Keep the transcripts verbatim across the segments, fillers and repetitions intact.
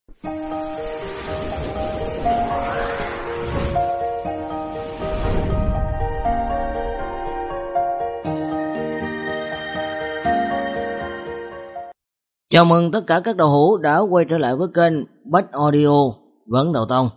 Chào mừng tất cả các đầu hữu đã quay trở lại với kênh Bách Audio Vấn Đầu Tông.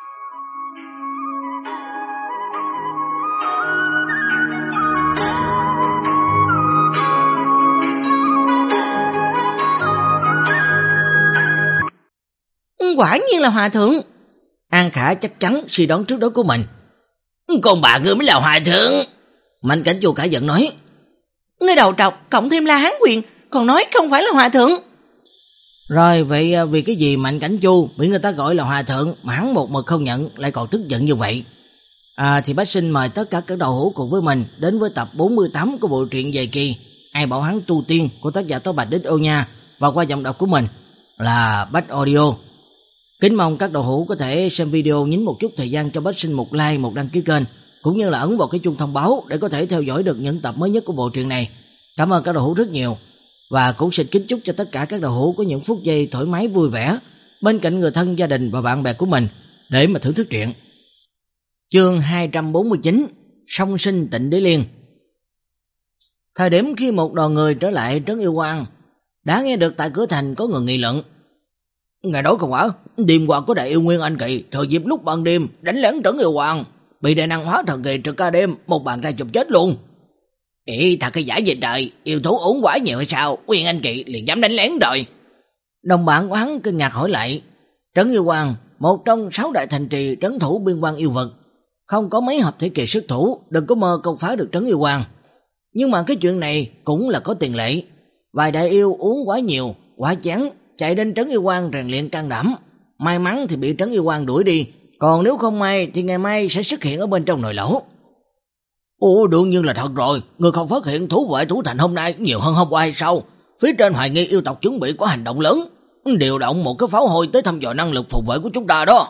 Quả nhiên là hòa thượng. An Khả chắc chắn suy đoán trước đó của mình. Còn bà ngươi mới là hòa thượng. Mạnh Cảnh Chu cả giận nói. Ngươi đầu trọc cộng thêm La Hán Quyền, còn nói không phải là hòa thượng. Rồi vậy vì cái gì Mạnh Cảnh Chu bị người ta gọi là hòa thượng mà hắn một mực không nhận, lại còn tức giận như vậy? À thì bác xin mời tất cả các đầu hữu cùng với mình đến với tập bốn mươi tám của bộ truyện Dài Kỳ Ai Bảo Hắn Tu Tiên của tác giả Tố Bạch Đích Ô Nha, và qua giọng đọc của mình là Bách Audio. Kính mong các đầu hữu có thể xem video nhấn một chút thời gian cho bác xin một like, một đăng ký kênh, cũng như là ấn vào cái chuông thông báo để có thể theo dõi được những tập mới nhất của bộ truyện này. Cảm ơn các đầu hữu rất nhiều. Và cũng xin kính chúc cho tất cả các đầu hữu có những phút giây thoải mái vui vẻ bên cạnh người thân, gia đình và bạn bè của mình để mà thưởng thức truyện. Chương hai trăm bốn mươi chín, Song Sinh Tịnh Đế Liên. Thời điểm khi một đoàn người trở lại trấn Yêu Quang, đã nghe được tại cửa thành có người nghị luận. Ngày đó không ở, đêm qua có đại yêu Nguyên Anh Kỳ thời dịp lúc ban đêm đánh lén trấn Yêu Quang, bị đại năng hóa thần kỳ trực ca đêm một bàn tay chụp chết luôn. Ê, thật cái giả về đời, yêu thú uống quá nhiều hay sao, Nguyên Anh Kỳ liền dám đánh lén rồi. Đồng bạn của hắn kinh ngạc hỏi lại. Trấn Yêu Quang, một trong sáu đại thành trì trấn thủ biên quan yêu vật, không có mấy hợp thể kỳ sức thủ, đừng có mơ công phá được Trấn Yêu Quang. Nhưng mà cái chuyện này cũng là có tiền lệ. Vài đại yêu uống quá nhiều, quá chán, chạy đến Trấn Yêu Quang rèn luyện can đảm. May mắn thì bị Trấn Yêu Quang đuổi đi, còn nếu không may thì ngày mai sẽ xuất hiện ở bên trong nồi lẩu. Ủa đương nhiên là thật rồi, người không phát hiện thú vệ thủ thành hôm nay nhiều hơn hôm qua hay sao? Phía trên hoài nghi yêu tộc chuẩn bị có hành động lớn, điều động một cái pháo hôi tới thăm dò năng lực phòng vệ của chúng ta đó.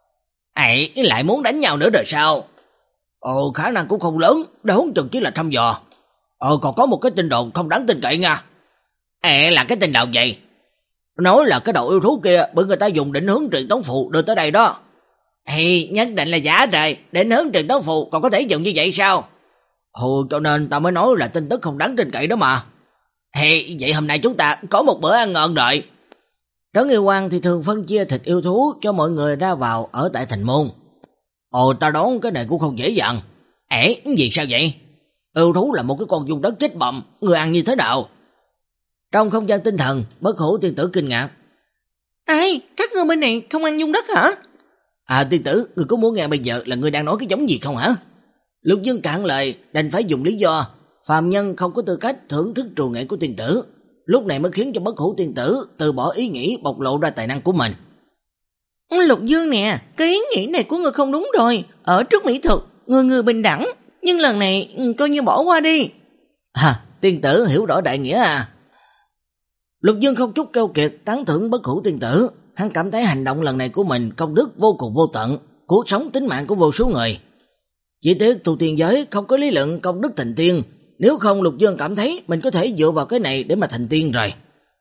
Ấy, lại muốn đánh nhau nữa rồi sao? Ồ, khả năng cũng không lớn, đã huống chừng chỉ là thăm dò. Ờ, còn có một cái tin đồn không đáng tin cậy nha. Ê, là cái tin đồn gì? Nói là cái đầu yêu thú kia bởi người ta dùng định hướng truyền tống phụ đưa tới đây đó. Ê, nhất định là giả trời, định hướng truyền tống phụ còn có thể dùng như vậy sao? Ồ, cho nên ta mới nói là tin tức không đáng tin cậy đó mà. Hey, vậy hôm nay chúng ta có một bữa ăn ngon rồi. Trấn Yêu Quang thì thường phân chia thịt yêu thú cho mọi người ra vào ở tại thành môn. Ồ, ta đoán cái này cũng không dễ dàng. Ê, gì sao vậy? Yêu thú là một cái con dung đất chết bầm, người ăn như thế nào? Trong không gian tinh thần, Bất Hủ tiên tử kinh ngạc. Ai, các ngươi bên này không ăn dung đất hả? À tiên tử, người có muốn nghe bây giờ là người đang nói cái giống gì không hả? Lục Dương cạn lời, đành phải dùng lý do phàm nhân không có tư cách thưởng thức trù nghệ của tiên tử, lúc này mới khiến cho Bất Hủ tiên tử từ bỏ ý nghĩ bộc lộ ra tài năng của mình. Lục Dương nè, cái ý nghĩ này của ngươi không đúng rồi. Ở trước mỹ thuật, người người bình đẳng, nhưng lần này coi như bỏ qua đi. À, tiên tử hiểu rõ đại nghĩa à? Lục Dương không chút keo kiệt tán thưởng Bất Hủ tiên tử, hắn cảm thấy hành động lần này của mình công đức vô cùng vô tận, cứu sống tính mạng của vô số người. Chỉ tiếc tu tiên giới không có lý luận công đức thành tiên, nếu không Lục Dương cảm thấy mình có thể dựa vào cái này để mà thành tiên rồi.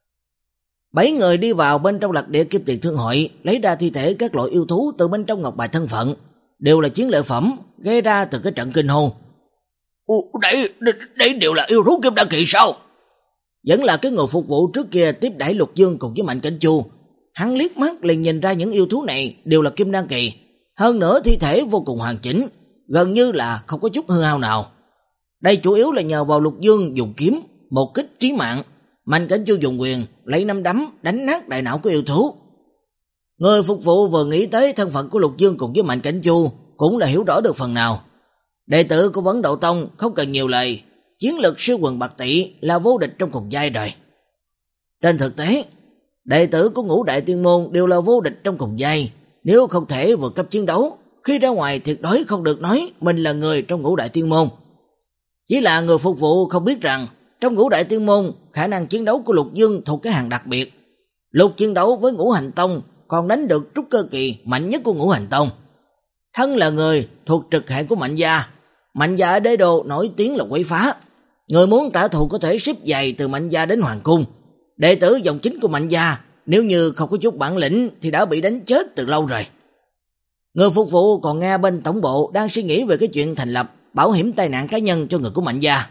Bảy người đi vào bên trong lạc địa Kim Tiền Thương Hội, lấy ra thi thể các loại yêu thú từ bên trong ngọc bài thân phận, đều là chiến lợi phẩm gây ra từ cái trận kinh hồn. Ủa, đấy, đấy đều là yêu thú Kim Đan Kỳ sao? Vẫn là cái người phục vụ trước kia tiếp đãi Lục Dương cùng với Mạnh Cảnh Chu. Hắn liếc mắt liền nhìn ra những yêu thú này đều là Kim Đan Kỳ, hơn nữa thi thể vô cùng hoàn chỉnh, gần như là không có chút hư hao nào. Đây chủ yếu là nhờ vào Lục Dương dùng kiếm, một kích trí mạng, Mạnh Cảnh Chu dùng quyền lấy năm đấm đánh nát đại não của yêu thú. Người phục vụ vừa nghĩ tới thân phận của Lục Dương cùng với Mạnh Cảnh Chu cũng là hiểu rõ được phần nào. Đệ tử của Vấn Đậu Tông không cần nhiều lời, chiến lực siêu quần bạc tỷ là vô địch trong cùng giai đời. Trên thực tế, đệ tử của Ngũ Đại Tiên Môn đều là vô địch trong cùng giai, nếu không thể vượt cấp chiến đấu, khi ra ngoài tuyệt đối không được nói mình là người trong Ngũ Đại Tiên Môn. Chỉ là người phục vụ không biết rằng trong Ngũ Đại Tiên Môn khả năng chiến đấu của Lục Dương thuộc cái hàng đặc biệt. Lục chiến đấu với Ngũ Hành Tông còn đánh được trúc cơ kỳ mạnh nhất của Ngũ Hành Tông. Thân là người thuộc trực hệ của Mạnh gia, Mạnh gia ở đế đô nổi tiếng là quấy phá. Người muốn trả thù có thể ship giày từ Mạnh gia đến Hoàng cung. Đệ tử dòng chính của Mạnh gia nếu như không có chút bản lĩnh thì đã bị đánh chết từ lâu rồi. Người phục vụ còn nghe bên tổng bộ đang suy nghĩ về cái chuyện thành lập bảo hiểm tai nạn cá nhân cho người của Mạnh gia.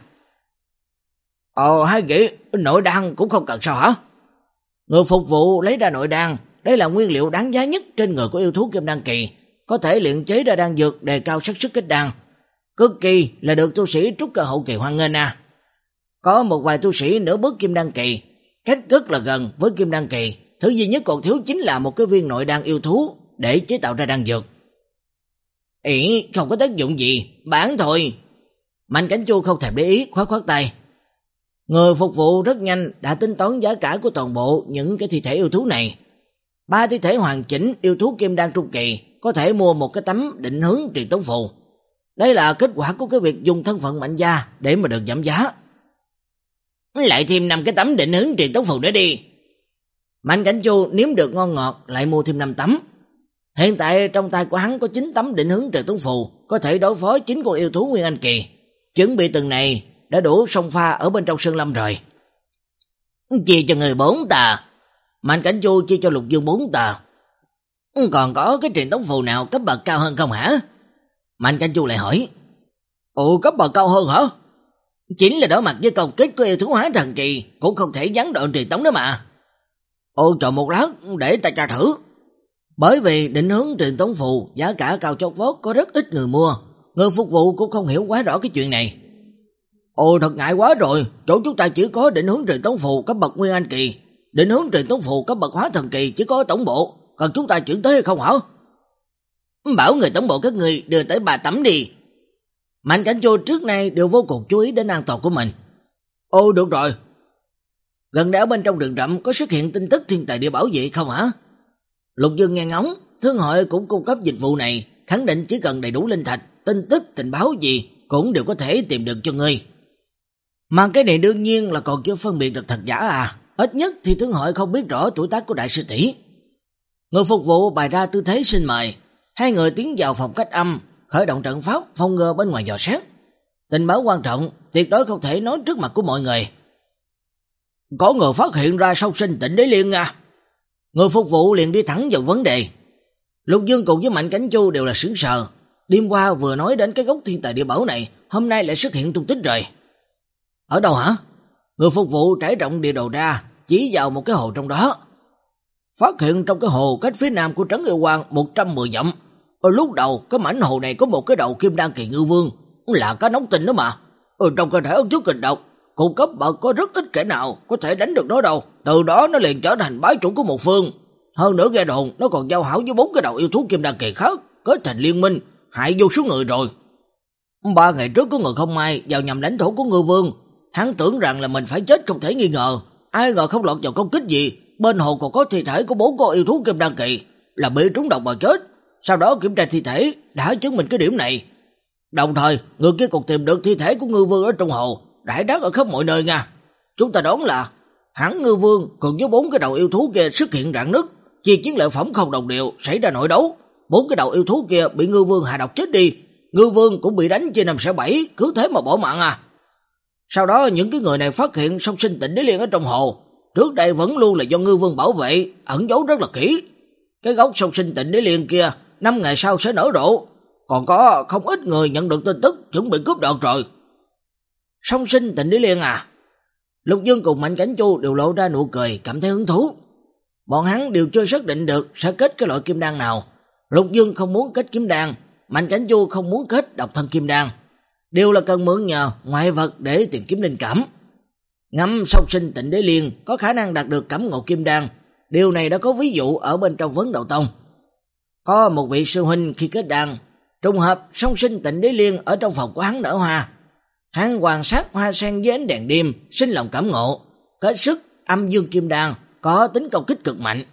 Ồ, hay nghĩ nội đan cũng không cần sao hả? Người phục vụ lấy ra nội đan, đây là nguyên liệu đáng giá nhất trên người của yêu thú kim đan kỳ, có thể luyện chế ra đan dược đề cao xác suất kết đan, cực kỳ là được tu sĩ trúc cơ hậu kỳ hoan nghênh à. Có một vài tu sĩ nửa bước kim đan kỳ, cách rất là gần với kim đan kỳ, thứ duy nhất còn thiếu chính là một cái viên nội đan yêu thú để chế tạo ra đan dược. Ý, không có tác dụng gì, bán thôi. Mạnh Cảnh Chu không thèm để ý, khoát khoát tay. Người phục vụ rất nhanh đã tính toán giá cả của toàn bộ những cái thi thể yêu thú này. Ba thi thể hoàn chỉnh yêu thú kim đan trung kỳ có thể mua một cái tấm định hướng truyền tống phù. Đây là kết quả của cái việc dùng thân phận Mạnh gia để mà được giảm giá. Lại thêm năm cái tấm định hướng truyền tống phù nữa đi. Mạnh Cảnh Chu nếm được ngon ngọt lại mua thêm năm tấm. Hiện tại trong tay của hắn có chín tấm định hướng truyền tống phù, có thể đối phó chín con yêu thú Nguyên Anh kỳ. Chuẩn bị từng này đã đủ sông pha ở bên trong sơn lâm rồi. Chia cho người bốn tờ. Mạnh Cảnh Chu chia cho Lục Dương bốn tờ. Còn có cái truyền tống phù nào cấp bậc cao hơn không hả? Mạnh Cảnh Chu lại hỏi. Ồ, cấp bậc cao hơn hả? Chính là đối mặt với công kích của yêu thú hóa thần kỳ cũng không thể gián đoạn truyền tống đó mà. Ồ, chờ một lát để ta tra thử. Bởi vì định hướng truyền tống phù giá cả cao chót vót, có rất ít người mua, người phục vụ cũng không hiểu quá rõ cái chuyện này. Ồ, thật ngại quá rồi, chỗ chúng ta chỉ có định hướng truyền tống phù cấp bậc Nguyên Anh kỳ, định hướng truyền tống phù cấp bậc hóa thần kỳ chỉ có ở tổng bộ, cần chúng ta chuyển tới hay không hả? Bảo người tổng bộ các người đưa tới ba tấm đi. Mạnh Cảnh Chu trước nay đều vô cùng chú ý đến an toàn của mình. Ồ, được rồi. Gần đây ở bên trong rừng rậm có xuất hiện tin tức thiên tài địa bảo gì không hả? Lục Dương nghe ngóng, thương hội cũng cung cấp dịch vụ này, khẳng định chỉ cần đầy đủ linh thạch, tin tức, tình báo gì cũng đều có thể tìm được cho ngươi. Mà cái này đương nhiên là còn chưa phân biệt được thật giả à, ít nhất thì thương hội không biết rõ tuổi tác của đại sư tỷ. Người phục vụ bày ra tư thế xin mời, hai người tiến vào phòng cách âm, khởi động trận pháp phòng ngừa bên ngoài dò xét. Tình báo quan trọng, tuyệt đối không thể nói trước mặt của mọi người. Có người phát hiện ra song sinh Tịnh Đế Liên à? Người phục vụ liền đi thẳng vào vấn đề. Lục Dương cùng với Mạnh Cảnh Chu đều là sửng sờ. Đêm qua vừa nói đến cái gốc thiên tài địa bảo này, hôm nay lại xuất hiện tung tích rồi. Ở đâu hả? Người phục vụ trải rộng địa đồ ra, chỉ vào một cái hồ trong đó. Phát hiện trong cái hồ cách phía nam của trấn Yêu Quang một trăm mười dặm. Ở lúc đầu cái mảnh hồ này có một cái đầu kim đan kỳ ngư vương, là cá nóng tinh đó mà. Ở trong cơ thể ức chút kịch độc, cung cấp bậc có rất ít kẻ nào có thể đánh được nó đâu. Từ đó nó liền trở thành bái chủ của một phương. Hơn nữa nghe đồn nó còn giao hảo với bốn cái đầu yêu thú kim đan kỳ khác, kết thành liên minh, hại vô số người rồi. Ba ngày trước có người không may vào nhầm lãnh thổ của ngư vương, hắn tưởng rằng là mình phải chết không thể nghi ngờ, ai ngờ không lọt vào công kích gì, bên hồ còn có thi thể của bốn con yêu thú kim đan kỳ, là bị trúng độc mà chết. Sau đó kiểm tra thi thể đã chứng minh cái điểm này. Đồng thời người kia còn tìm được thi thể của ngư vương ở trong hồ, rải rác ở khắp mọi nơi nha. Chúng ta đoán là hẳn ngư vương cùng với bốn cái đầu yêu thú kia xuất hiện rạn nứt, chi chiến lợi phẩm không đồng điệu, xảy ra nội đấu. Bốn cái đầu yêu thú kia bị ngư vương hạ độc chết đi, ngư vương cũng bị đánh chia năm xẻ bảy, cứ thế mà bỏ mạng à. Sau đó những cái người này phát hiện song sinh Tịnh Đế Liên ở trong hồ, trước đây vẫn luôn là do ngư vương bảo vệ, ẩn giấu rất là kỹ. Cái gốc song sinh Tịnh Đế Liên kia năm ngày sau sẽ nở rộ, còn có không ít người nhận được tin tức chuẩn bị cướp đoạt rồi. Song sinh Tịnh Đế Liên à? Lục Dương cùng Mạnh Cảnh Chu đều lộ ra nụ cười, cảm thấy hứng thú. Bọn hắn đều chưa xác định được sẽ kết cái loại kim đan nào. Lục Dương không muốn kết kim đan, Mạnh Cảnh Chu không muốn kết độc thân kim đan, đều là cần mượn nhờ ngoại vật để tìm kiếm linh cảm. Ngắm song sinh Tịnh Đế Liên có khả năng đạt được cảm ngộ kim đan, điều này đã có ví dụ ở bên trong Vấn Đạo Tông. Có một vị sư huynh khi kết đan, trùng hợp song sinh Tịnh Đế Liên ở trong phòng của hắn nở hoa. Hắn quan sát hoa sen với ánh đèn đêm, sinh lòng cảm ngộ, kết sức âm dương kim đan có tính công kích cực mạnh.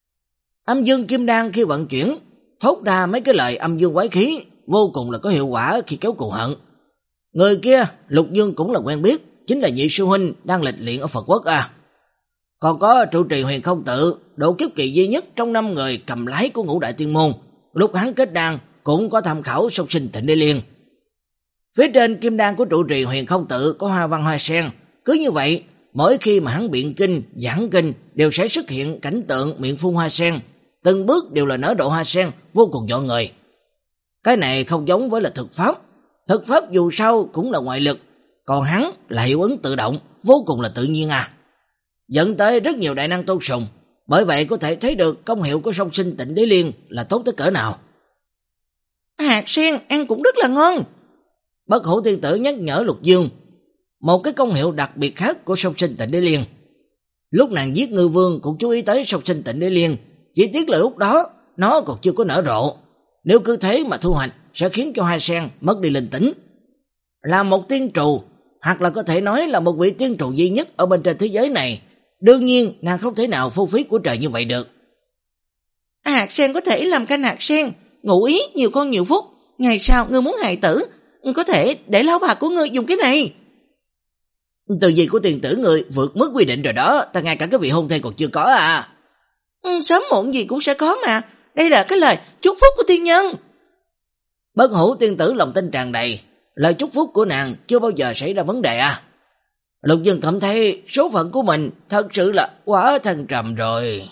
Âm dương kim đan khi vận chuyển, thốt ra mấy cái lời âm dương quái khí, vô cùng là có hiệu quả khi kéo cừu hận. Người kia Lục Dương cũng là quen biết, chính là nhị sư huynh đang lịch luyện ở Phật Quốc à. Còn có trụ trì Huyền Không Tự, độ kiếp kỳ duy nhất trong năm người cầm lái của Ngũ Đại Tiên Môn, lúc hắn kết đan cũng có tham khảo song sinh Tịnh Đế Liên. Phía trên kim đan của trụ trì Huyền Không Tự có hoa văn hoa sen, cứ như vậy mỗi khi mà hắn biện kinh, giảng kinh đều sẽ xuất hiện cảnh tượng miệng phun hoa sen, từng bước đều là nở rộ hoa sen vô cùng dọa người. Cái này không giống với là thực pháp, thực pháp dù sao cũng là ngoại lực, còn hắn là hiệu ứng tự động, vô cùng là tự nhiên à. Dẫn tới rất nhiều đại năng tôn sùng, bởi vậy có thể thấy được công hiệu của song sinh Tịnh Đế Liên là tốt tới cỡ nào. Hạt sen ăn cũng rất là ngon. Bất Hủ Tiên Tử nhắc nhở Lục Dương một cái công hiệu đặc biệt khác của song sinh Tịnh Đế Liên. Lúc nàng giết Ngư Vương cũng chú ý tới song sinh Tịnh Đế Liên, chỉ tiếc là lúc đó nó còn chưa có nở rộ. Nếu cứ thế mà thu hoạch sẽ khiến cho hoa sen mất đi linh tính. Là một tiên trù, hoặc là có thể nói là một vị tiên trù duy nhất ở bên trên thế giới này, đương nhiên nàng không thể nào phung phí của trời như vậy được. Hạt sen có thể làm canh hạt sen, ngụ ý nhiều con nhiều phúc. Ngày sau ngươi muốn hài tử, có thể để lão bà của ngươi dùng cái này. Từ gì của tiền tử người vượt mức quy định rồi đó, ta ngay cả cái vị hôn thê còn chưa có à. Ừ, sớm muộn gì cũng sẽ có mà, đây là cái lời chúc phúc của tiên nhân. Bất Hủ Tiên Tử lòng tin tràn đầy, lời chúc phúc của nàng chưa bao giờ xảy ra vấn đề à. Lục Dương cảm thấy số phận của mình thật sự là quá thăng trầm rồi.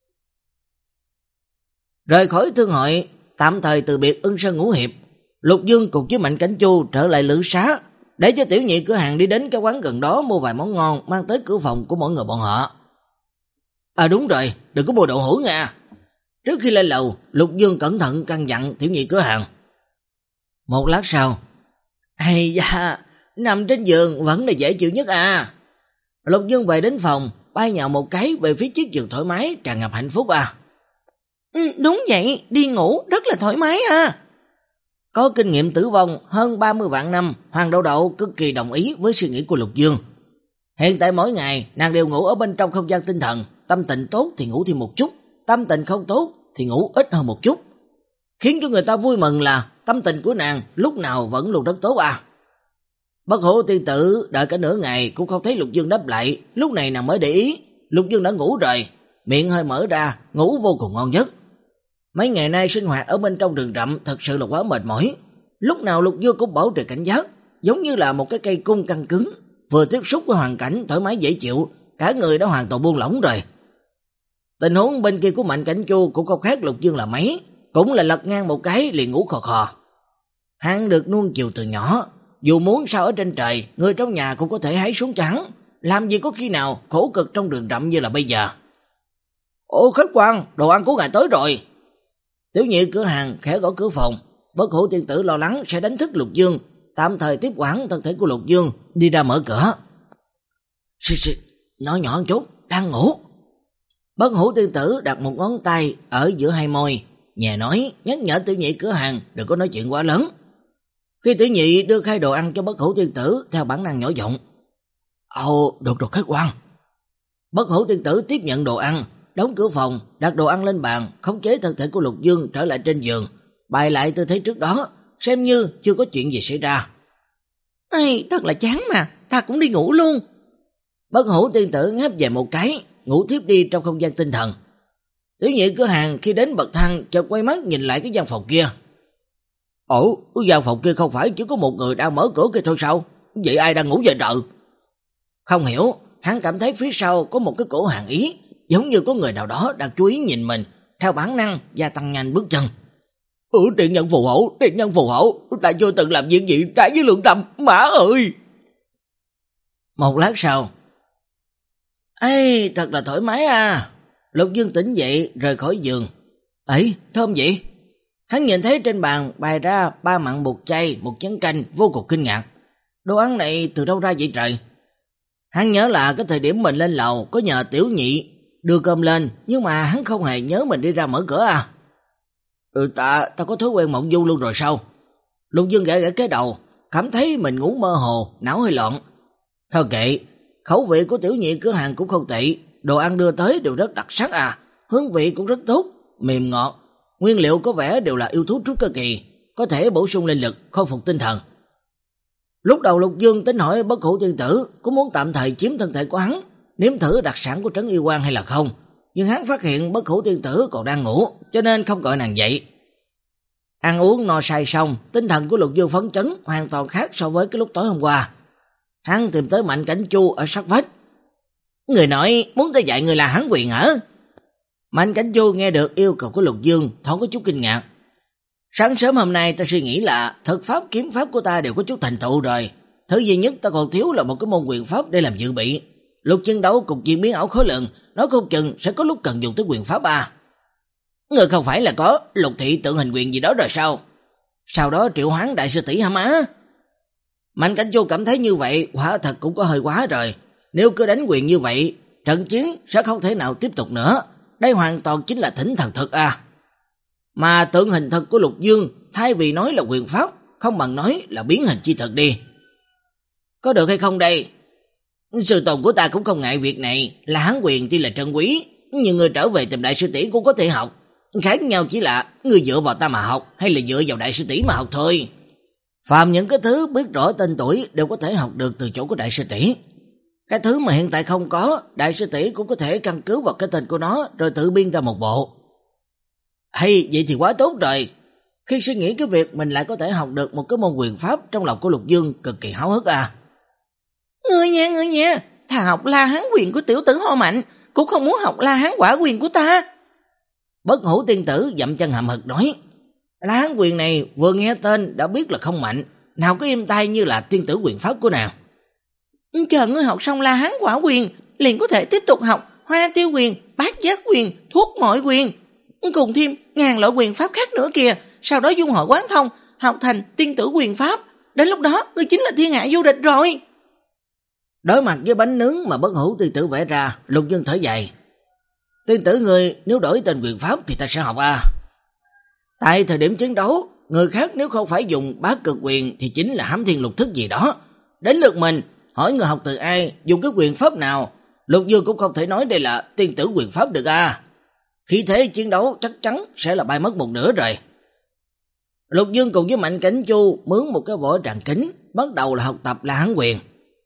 Rời khỏi thương hội, tạm thời từ biệt Ưng Sơn Ngũ Hiệp, Lục Dương cùng với Mạnh Cảnh Chu trở lại Lữ Xá, để cho tiểu nhị cửa hàng đi đến cái quán gần đó mua vài món ngon mang tới cửa phòng của mỗi người bọn họ. À đúng rồi, đừng có mua đậu hũ nha. Trước khi lên lầu, Lục Dương cẩn thận căn dặn tiểu nhị cửa hàng. Một lát sau, ây da, nằm trên giường vẫn là dễ chịu nhất à. Lục Dương về đến phòng, bay nhào một cái về phía chiếc giường thoải mái tràn ngập hạnh phúc à. Ừ, đúng vậy, đi ngủ rất là thoải mái à. Có kinh nghiệm tử vong hơn ba mươi vạn năm, Hoàng Đậu Đậu cực kỳ đồng ý với suy nghĩ của Lục Dương. Hiện tại mỗi ngày nàng đều ngủ ở bên trong không gian tinh thần, tâm tình tốt thì ngủ thêm một chút, tâm tình không tốt thì ngủ ít hơn một chút. Khiến cho người ta vui mừng là tâm tình của nàng lúc nào vẫn luôn rất tốt à. Bất Hủ Tiên Tử đợi cả nửa ngày cũng không thấy Lục Dương đáp lại, lúc này nàng mới để ý, Lục Dương đã ngủ rồi, miệng hơi mở ra, ngủ vô cùng ngon giấc. Mấy ngày nay sinh hoạt ở bên trong rừng rậm thật sự là quá mệt mỏi, lúc nào Lục Dương cũng bảo trì cảnh giác, giống như là một cái cây cung căng cứng, vừa tiếp xúc với hoàn cảnh thoải mái dễ chịu, cả người đã hoàn toàn buông lỏng rồi. Tình huống bên kia của Mạnh Cảnh Chu cũng không khác Lục Dương là mấy, cũng là lật ngang một cái liền ngủ khò khò. Hắn được nuông chiều từ nhỏ, dù muốn sao ở trên trời, người trong nhà cũng có thể hái xuống cho hắn, làm gì có khi nào khổ cực trong rừng rậm như là bây giờ. Ồ khách quan, đồ ăn của ngài tới rồi. Tiểu nhị cửa hàng khẽ gõ cửa phòng, Bất Hủ Tiên Tử lo lắng sẽ đánh thức Lục Dương, tạm thời tiếp quản thân thể của Lục Dương, đi ra mở cửa. Xì xì, nhỏ nhỏ một chút, đang ngủ. Bất Hủ Tiên Tử đặt một ngón tay ở giữa hai môi, nhẹ nói, nhắc nhở tiểu nhị cửa hàng đừng có nói chuyện quá lớn. Khi tiểu nhị đưa khai đồ ăn cho Bất Hủ Tiên Tử, theo bản năng nhỏ giọng, ồ, được rồi khách quan. Bất Hủ Tiên Tử tiếp nhận đồ ăn, đóng cửa phòng, đặt đồ ăn lên bàn, khống chế thân thể của Lục Dương trở lại trên giường, bày lại tư thế trước đó, xem như chưa có chuyện gì xảy ra. Ê, thật là chán mà, ta cũng đi ngủ luôn. Bất Hủ Tiên Tử ngáp về một cái, ngủ thiếp đi trong không gian tinh thần. Tiểu nhị cửa hàng khi đến bậc thang chợt quay mắt nhìn lại cái gian phòng kia. Ủa, gian phòng kia không phải chỉ có một người đang mở cửa kia thôi sao? Vậy ai đang ngủ giờ trời? Không hiểu, hắn cảm thấy phía sau có một cái cổ hàn ý, giống như có người nào đó đang chú ý nhìn mình, theo bản năng gia tăng nhanh bước chân. Ừ, điện nhân phù hộ, điện nhân phù hộ, ta chưa từng làm việc gì trái với lượng tâm, mã ơi! Một lát sau, ê, thật là thoải mái à. Lục Dương tỉnh dậy rời khỏi giường. Ấy, thơm vậy? Hắn nhìn thấy trên bàn bày ra ba mặn một chay, một chén canh, vô cùng kinh ngạc. Đồ ăn này từ đâu ra vậy trời? Hắn nhớ là cái thời điểm mình lên lầu có nhờ tiểu nhị đưa cơm lên, nhưng mà hắn không hề nhớ mình đi ra mở cửa à. Ừ, ta, ta có thói quen mộng du luôn rồi sao? Lục Dương gãi gãi cái đầu, cảm thấy mình ngủ mơ hồ, não hơi loạn. Thôi kệ, khẩu vị của tiểu nhị cửa hàng cũng không tệ, đồ ăn đưa tới đều rất đặc sắc à, hương vị cũng rất tốt, mềm ngọt, nguyên liệu có vẻ đều là yêu thú trúc cơ kỳ, có thể bổ sung linh lực, khôi phục tinh thần. Lúc đầu Lục Dương tính hỏi Bất Hủ Tiên Tử có muốn tạm thời chiếm thân thể của hắn, nếm thử đặc sản của trấn yêu quan hay là không, nhưng hắn phát hiện Bất Hủ Tiên Tử còn đang ngủ, cho nên không gọi nàng dậy. Ăn uống no say xong, tinh thần của Lục Dương phấn chấn hoàn toàn khác so với cái lúc tối hôm qua. Hắn tìm tới Mạnh Cảnh Chu ở sát vách, Người nói muốn ta dạy người là Hán quyền hả? Mạnh Cảnh Chu nghe được yêu cầu của Lục Dương, thoáng có chút kinh ngạc. Sáng sớm hôm nay ta suy nghĩ là thuật pháp kiếm pháp của ta đều có chút thành tựu rồi. Thứ duy nhất ta còn thiếu là một cái môn quyền pháp để làm dự bị. Lúc chiến đấu cục diện biến ảo khó lường, nói không chừng sẽ có lúc cần dùng tới quyền pháp à. Người không phải là có Lục thị tượng hình quyền gì đó rồi sao? Sau đó triệu hoán đại sư tỷ hả má? Mạnh Cảnh Chu cảm thấy như vậy quả thật cũng có hơi quá rồi. Nếu cứ đánh quyền như vậy, trận chiến sẽ không thể nào tiếp tục nữa. Đây hoàn toàn chính là thỉnh thần thực à. Mà tượng hình thực của Lục Dương thay vì nói là quyền pháp, không bằng nói là biến hình chi thực đi. Có được hay không đây? Sư tôn của ta cũng không ngại việc này, là Hán quyền tuy là trân quý, nhưng người trở về tìm đại sư tỷ cũng có thể học. Khác nhau chỉ là người dựa vào ta mà học hay là dựa vào đại sư tỷ mà học thôi. Phàm những cái thứ biết rõ tên tuổi đều có thể học được từ chỗ của đại sư tỷ. Cái thứ mà hiện tại không có, đại sư tỷ cũng có thể căn cứ vào cái tên của nó rồi tự biên ra một bộ. Hay vậy thì quá tốt rồi. Khi suy nghĩ cái việc mình lại có thể học được một cái môn quyền pháp, trong lòng của Lục Dương cực kỳ háo hức à. Ngươi nha, ngươi nha, thà học La Hán quyền của tiểu tử Ho Mạnh, cũng không muốn học La Hán quả quyền của ta. Bất Hủ tiên tử dậm chân hậm hực nói, La Hán quyền này vừa nghe tên đã biết là không mạnh, nào có im tai như là tiên tử quyền pháp của nàng. Chờ ngươi học xong La Hán quả quyền, liền có thể tiếp tục học Hoa Tiêu quyền, Bát Giác quyền, Thuốc Mọi quyền, cùng thêm ngàn loại quyền pháp khác nữa kìa, sau đó dung hội quán thông, học thành tiên tử quyền pháp. Đến lúc đó, ngươi chính là thiên hạ vô địch rồi. Đối mặt với bánh nướng mà Bất Hủ tiên tử vẽ ra, Lục Dương thở dài. Tiên tử người nếu đổi tên quyền pháp thì ta sẽ học à. Tại thời điểm chiến đấu, người khác nếu không phải dùng Bát Cực quyền thì chính là Hám Thiên Lục Thức gì đó. Đến lượt mình, hỏi người học từ ai, dùng cái quyền pháp nào, Lục Dương cũng không thể nói đây là tiên tử quyền pháp được à. Khi thế chiến đấu chắc chắn sẽ là bay mất một nửa rồi. Lục Dương cùng với Mạnh Cảnh Chu mướn một cái vỏ tràng kính, bắt đầu là học tập La Hán quyền.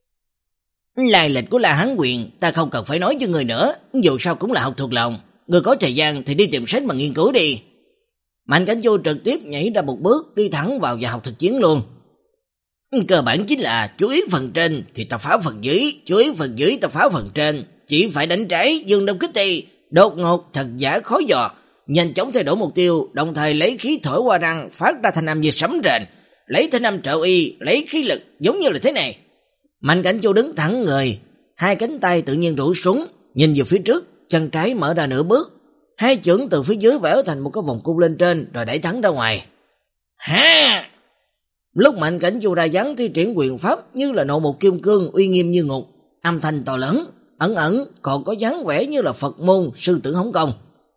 Lai lịch của La Hán quyền ta không cần phải nói cho người nữa, dù sao cũng là học thuộc lòng. Người có thời gian thì đi tìm sách mà nghiên cứu đi. Mạnh Cảnh Chu trực tiếp nhảy ra một bước, đi thẳng vào và học thực chiến luôn. Cơ bản chính là chú ý phần trên thì ta phá phần dưới, chú ý phần dưới ta phá phần trên. Chỉ phải đánh trái, dương đông kích tây, đột ngột, thật giả khó dò. Nhanh chóng thay đổi mục tiêu, đồng thời lấy khí thổi qua răng, phát ra thanh âm như sấm rền. Lấy thanh âm trợ y, lấy khí lực, giống như là thế này. Mạnh Cảnh Chu đứng thẳng người, hai cánh tay tự nhiên rủ xuống, nhìn về phía trước, chân trái mở ra nửa bước. Hai chưởng từ phía dưới vẽ thành một cái vòng cung lên trên, rồi đẩy thẳng ra ngoài. Ha! Lúc Mạnh Cảnh Chu ra dáng thi triển quyền pháp như là nộ một kim cương uy nghiêm như ngục, âm thanh to lớn, ẩn ẩn còn có dáng vẻ như là Phật môn sư tử Hồng Kông.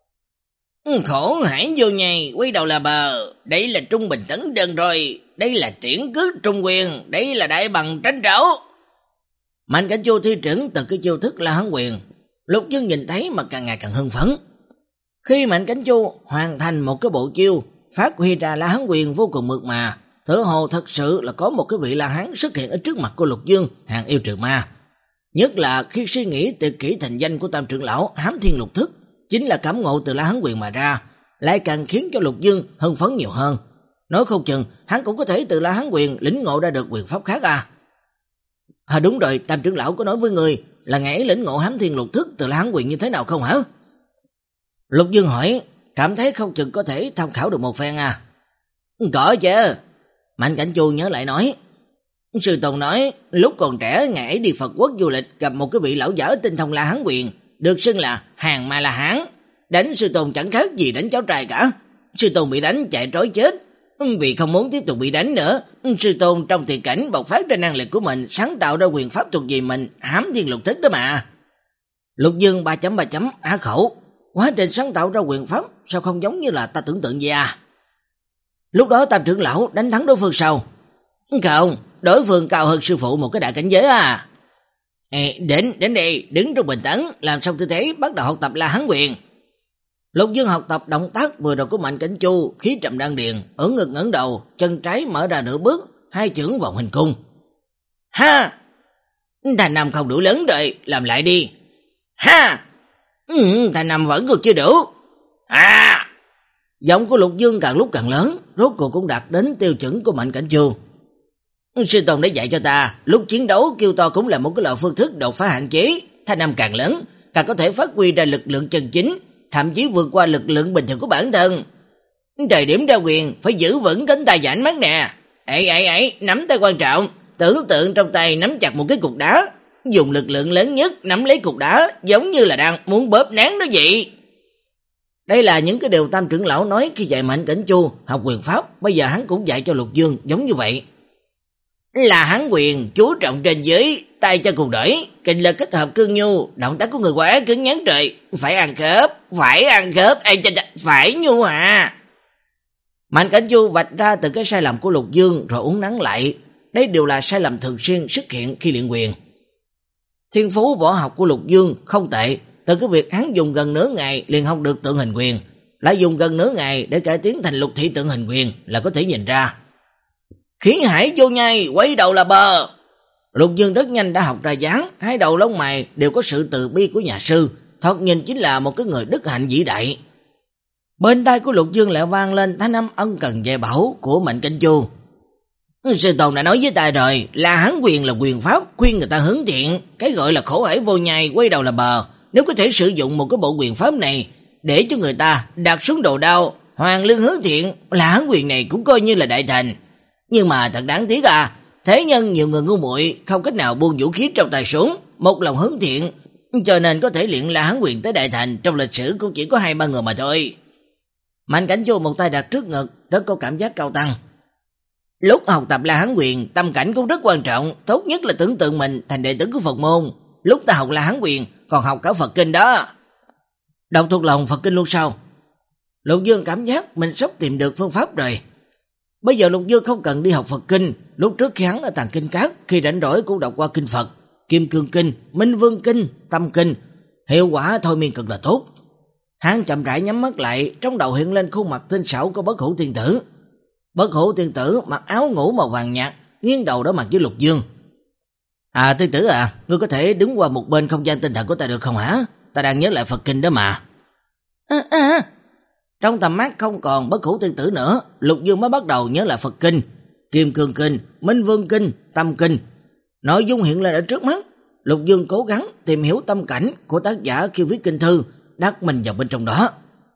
Khổ hải vô nhai, quay đầu là bờ, đây là trung bình tấn đơn rồi, đây là triển cước trung quyền, đây là đại bằng tránh trảo. Mạnh Cảnh Chu thi triển từ cái chiêu thức La Hán quyền, Lục Dương nhìn thấy mà càng ngày càng hưng phấn. Khi Mạnh Cảnh Chu hoàn thành một cái bộ chiêu, phát huy ra La Hán quyền vô cùng mượt mà, thử hồ thật sự là có một cái vị La Hán xuất hiện ở trước mặt của Lục Dương, hàng yêu trừ ma. Nhất là khi suy nghĩ tuyệt kỹ thành danh của Tam trưởng lão Hám Thiên Lục Thức, chính là cảm ngộ từ La Hán quyền mà ra, lại càng khiến cho Lục Dương hưng phấn nhiều hơn. Nói không chừng hắn cũng có thể từ La Hán quyền lĩnh ngộ ra được quyền pháp khác à. À đúng rồi, Tam trưởng lão có nói với người là ngài lĩnh ngộ Hám Thiên Lục Thức từ La Hán quyền như thế nào không hả? Lục Dương hỏi, cảm thấy không chừng có thể tham khảo được một phen à. Có chứ. Mạnh Cảnh Chu nhớ lại nói, sư tôn nói lúc còn trẻ ngài ấy đi Phật quốc du lịch gặp một cái vị lão giả tinh thông La Hán quyền, được xưng là Hàng Ma La Hán. Đánh sư tôn chẳng khác gì đánh cháu trai cả. Sư tôn bị đánh chạy trối chết, vì không muốn tiếp tục bị đánh nữa, sư tôn trong tiền cảnh bộc phát ra năng lực của mình, sáng tạo ra quyền pháp thuộc về mình, Hám Thiên Lục Thức đó mà. Lục Dương ba chấm ba chấm á khẩu, quá trình sáng tạo ra quyền pháp sao không giống như là ta tưởng tượng vậy à? Lúc đó Tam trưởng lão đánh thắng đối phương sao? Không, đối phương cao hơn sư phụ một cái đại cảnh giới à. Ê, đến, đến đây, đứng trong bình tĩnh, làm xong tư thế bắt đầu học tập La Hán quyền. Lục Dương học tập động tác vừa rồi của Mạnh Cảnh Chu, khí trầm đan điền, ở ngực ngẩng đầu, chân trái mở ra nửa bước, hai chưởng vòng hình cung. Ha! Thành năm không đủ lớn rồi, làm lại đi. Ha! Ừ, thành năm vẫn còn chưa đủ. Ha! Giọng của Lục Dương càng lúc càng lớn, rốt cuộc cũng đạt đến tiêu chuẩn của Mạnh Cảnh Chu. Sư tôn đã dạy cho ta, lúc chiến đấu kêu to cũng là một cái loại phương thức đột phá hạn chế, thanh âm càng lớn, càng có thể phát huy ra lực lượng chân chính, thậm chí vượt qua lực lượng bình thường của bản thân. Thời điểm ra quyền phải giữ vững cánh tay và ánh mắt nè. Ấy ấy ấy, nắm tay quan trọng, tưởng tượng trong tay nắm chặt một cái cục đá, dùng lực lượng lớn nhất nắm lấy cục đá, giống như là đang muốn bóp nán nó vậy. Đây là những cái điều Tam trưởng lão nói khi dạy Mạnh Cảnh Chu học quyền pháp, bây giờ hắn cũng dạy cho Lục Dương giống như vậy. Là hắn quyền chú trọng trên dưới, tay chân cùng đổi, kinh lực kết hợp cương nhu, động tác của người quá cứng nhắn trời, phải ăn khớp, phải ăn khớp, ai chà chà, phải nhu à. Mạnh Cảnh Chu vạch ra từ cái sai lầm của Lục Dương rồi uốn nắn lại, đây đều là sai lầm thường xuyên xuất hiện khi luyện quyền. Thiên phú võ học của Lục Dương không tệ, từ cái việc hắn dùng gần nửa ngày liền học được tượng hình quyền, lại dùng gần nửa ngày để cải tiến thành lục thị tượng hình quyền là có thể nhìn ra. Khí hải vô nhai, quay đầu là bờ. Lục Dương rất nhanh đã học ra dáng, hai đầu lông mày đều có sự từ bi của nhà sư, thoạt nhìn chính là một cái người đức hạnh vĩ đại. Bên tai của Lục Dương lại vang lên thanh âm ân cần dạy bảo của Mạnh Cảnh Chu. Sư tôn đã nói với ta rồi, là hắn quyền là quyền pháp, khuyên người ta hướng thiện, cái gọi là khổ hải vô nhai, quay đầu là bờ. Nếu có thể sử dụng một cái bộ quyền pháp này để cho người ta đặt xuống đồ đao, hoàng lương hướng thiện, là hắn quyền này cũng coi như là đại thành. Nhưng mà thật đáng tiếc à, thế nhân nhiều người ngu muội không cách nào buông vũ khí trong tay xuống, một lòng hướng thiện, cho nên có thể luyện là hắn quyền tới đại thành trong lịch sử cũng chỉ có hai ba người mà thôi. Mạnh Cảnh Chu một tay đặt trước ngực, rất có cảm giác cao tăng. Lúc học tập La Hán quyền, tâm cảnh cũng rất quan trọng, tốt nhất là tưởng tượng mình thành đệ tử của Phật môn. Lúc ta học La Hán quyền, còn học cả Phật kinh đó. Đọc thuộc lòng Phật kinh luôn sao? Lục Dương cảm giác mình sắp tìm được phương pháp rồi. Bây giờ Lục Dương không cần đi học Phật kinh, lúc trước khi hắn ở Tàng Kinh Các, khi rảnh rỗi cũng đọc qua kinh Phật, Kim Cương kinh, Minh Vương kinh, Tâm kinh, hiệu quả thôi miên cực là tốt. Hắn chậm rãi nhắm mắt lại, trong đầu hiện lên khuôn mặt tinh xảo của Bất Hủ tiên tử. Bất Hủ tiên tử mặc áo ngủ màu vàng nhạt, nghiêng đầu đối mặt với Lục Dương. À tiên tử à, ngươi có thể đứng qua một bên không gian tinh thần của ta được không hả? Ta đang nhớ lại Phật kinh đó mà. À, à. Trong tầm mắt không còn Bất Hủ tiên tử nữa, Lục Dương mới bắt đầu nhớ lại Phật kinh, Kim Cương kinh, Minh Vương kinh, Tâm kinh. Nội dung hiện lên ở trước mắt. Lục Dương cố gắng tìm hiểu tâm cảnh của tác giả khi viết kinh thư, đắc mình vào bên trong đó.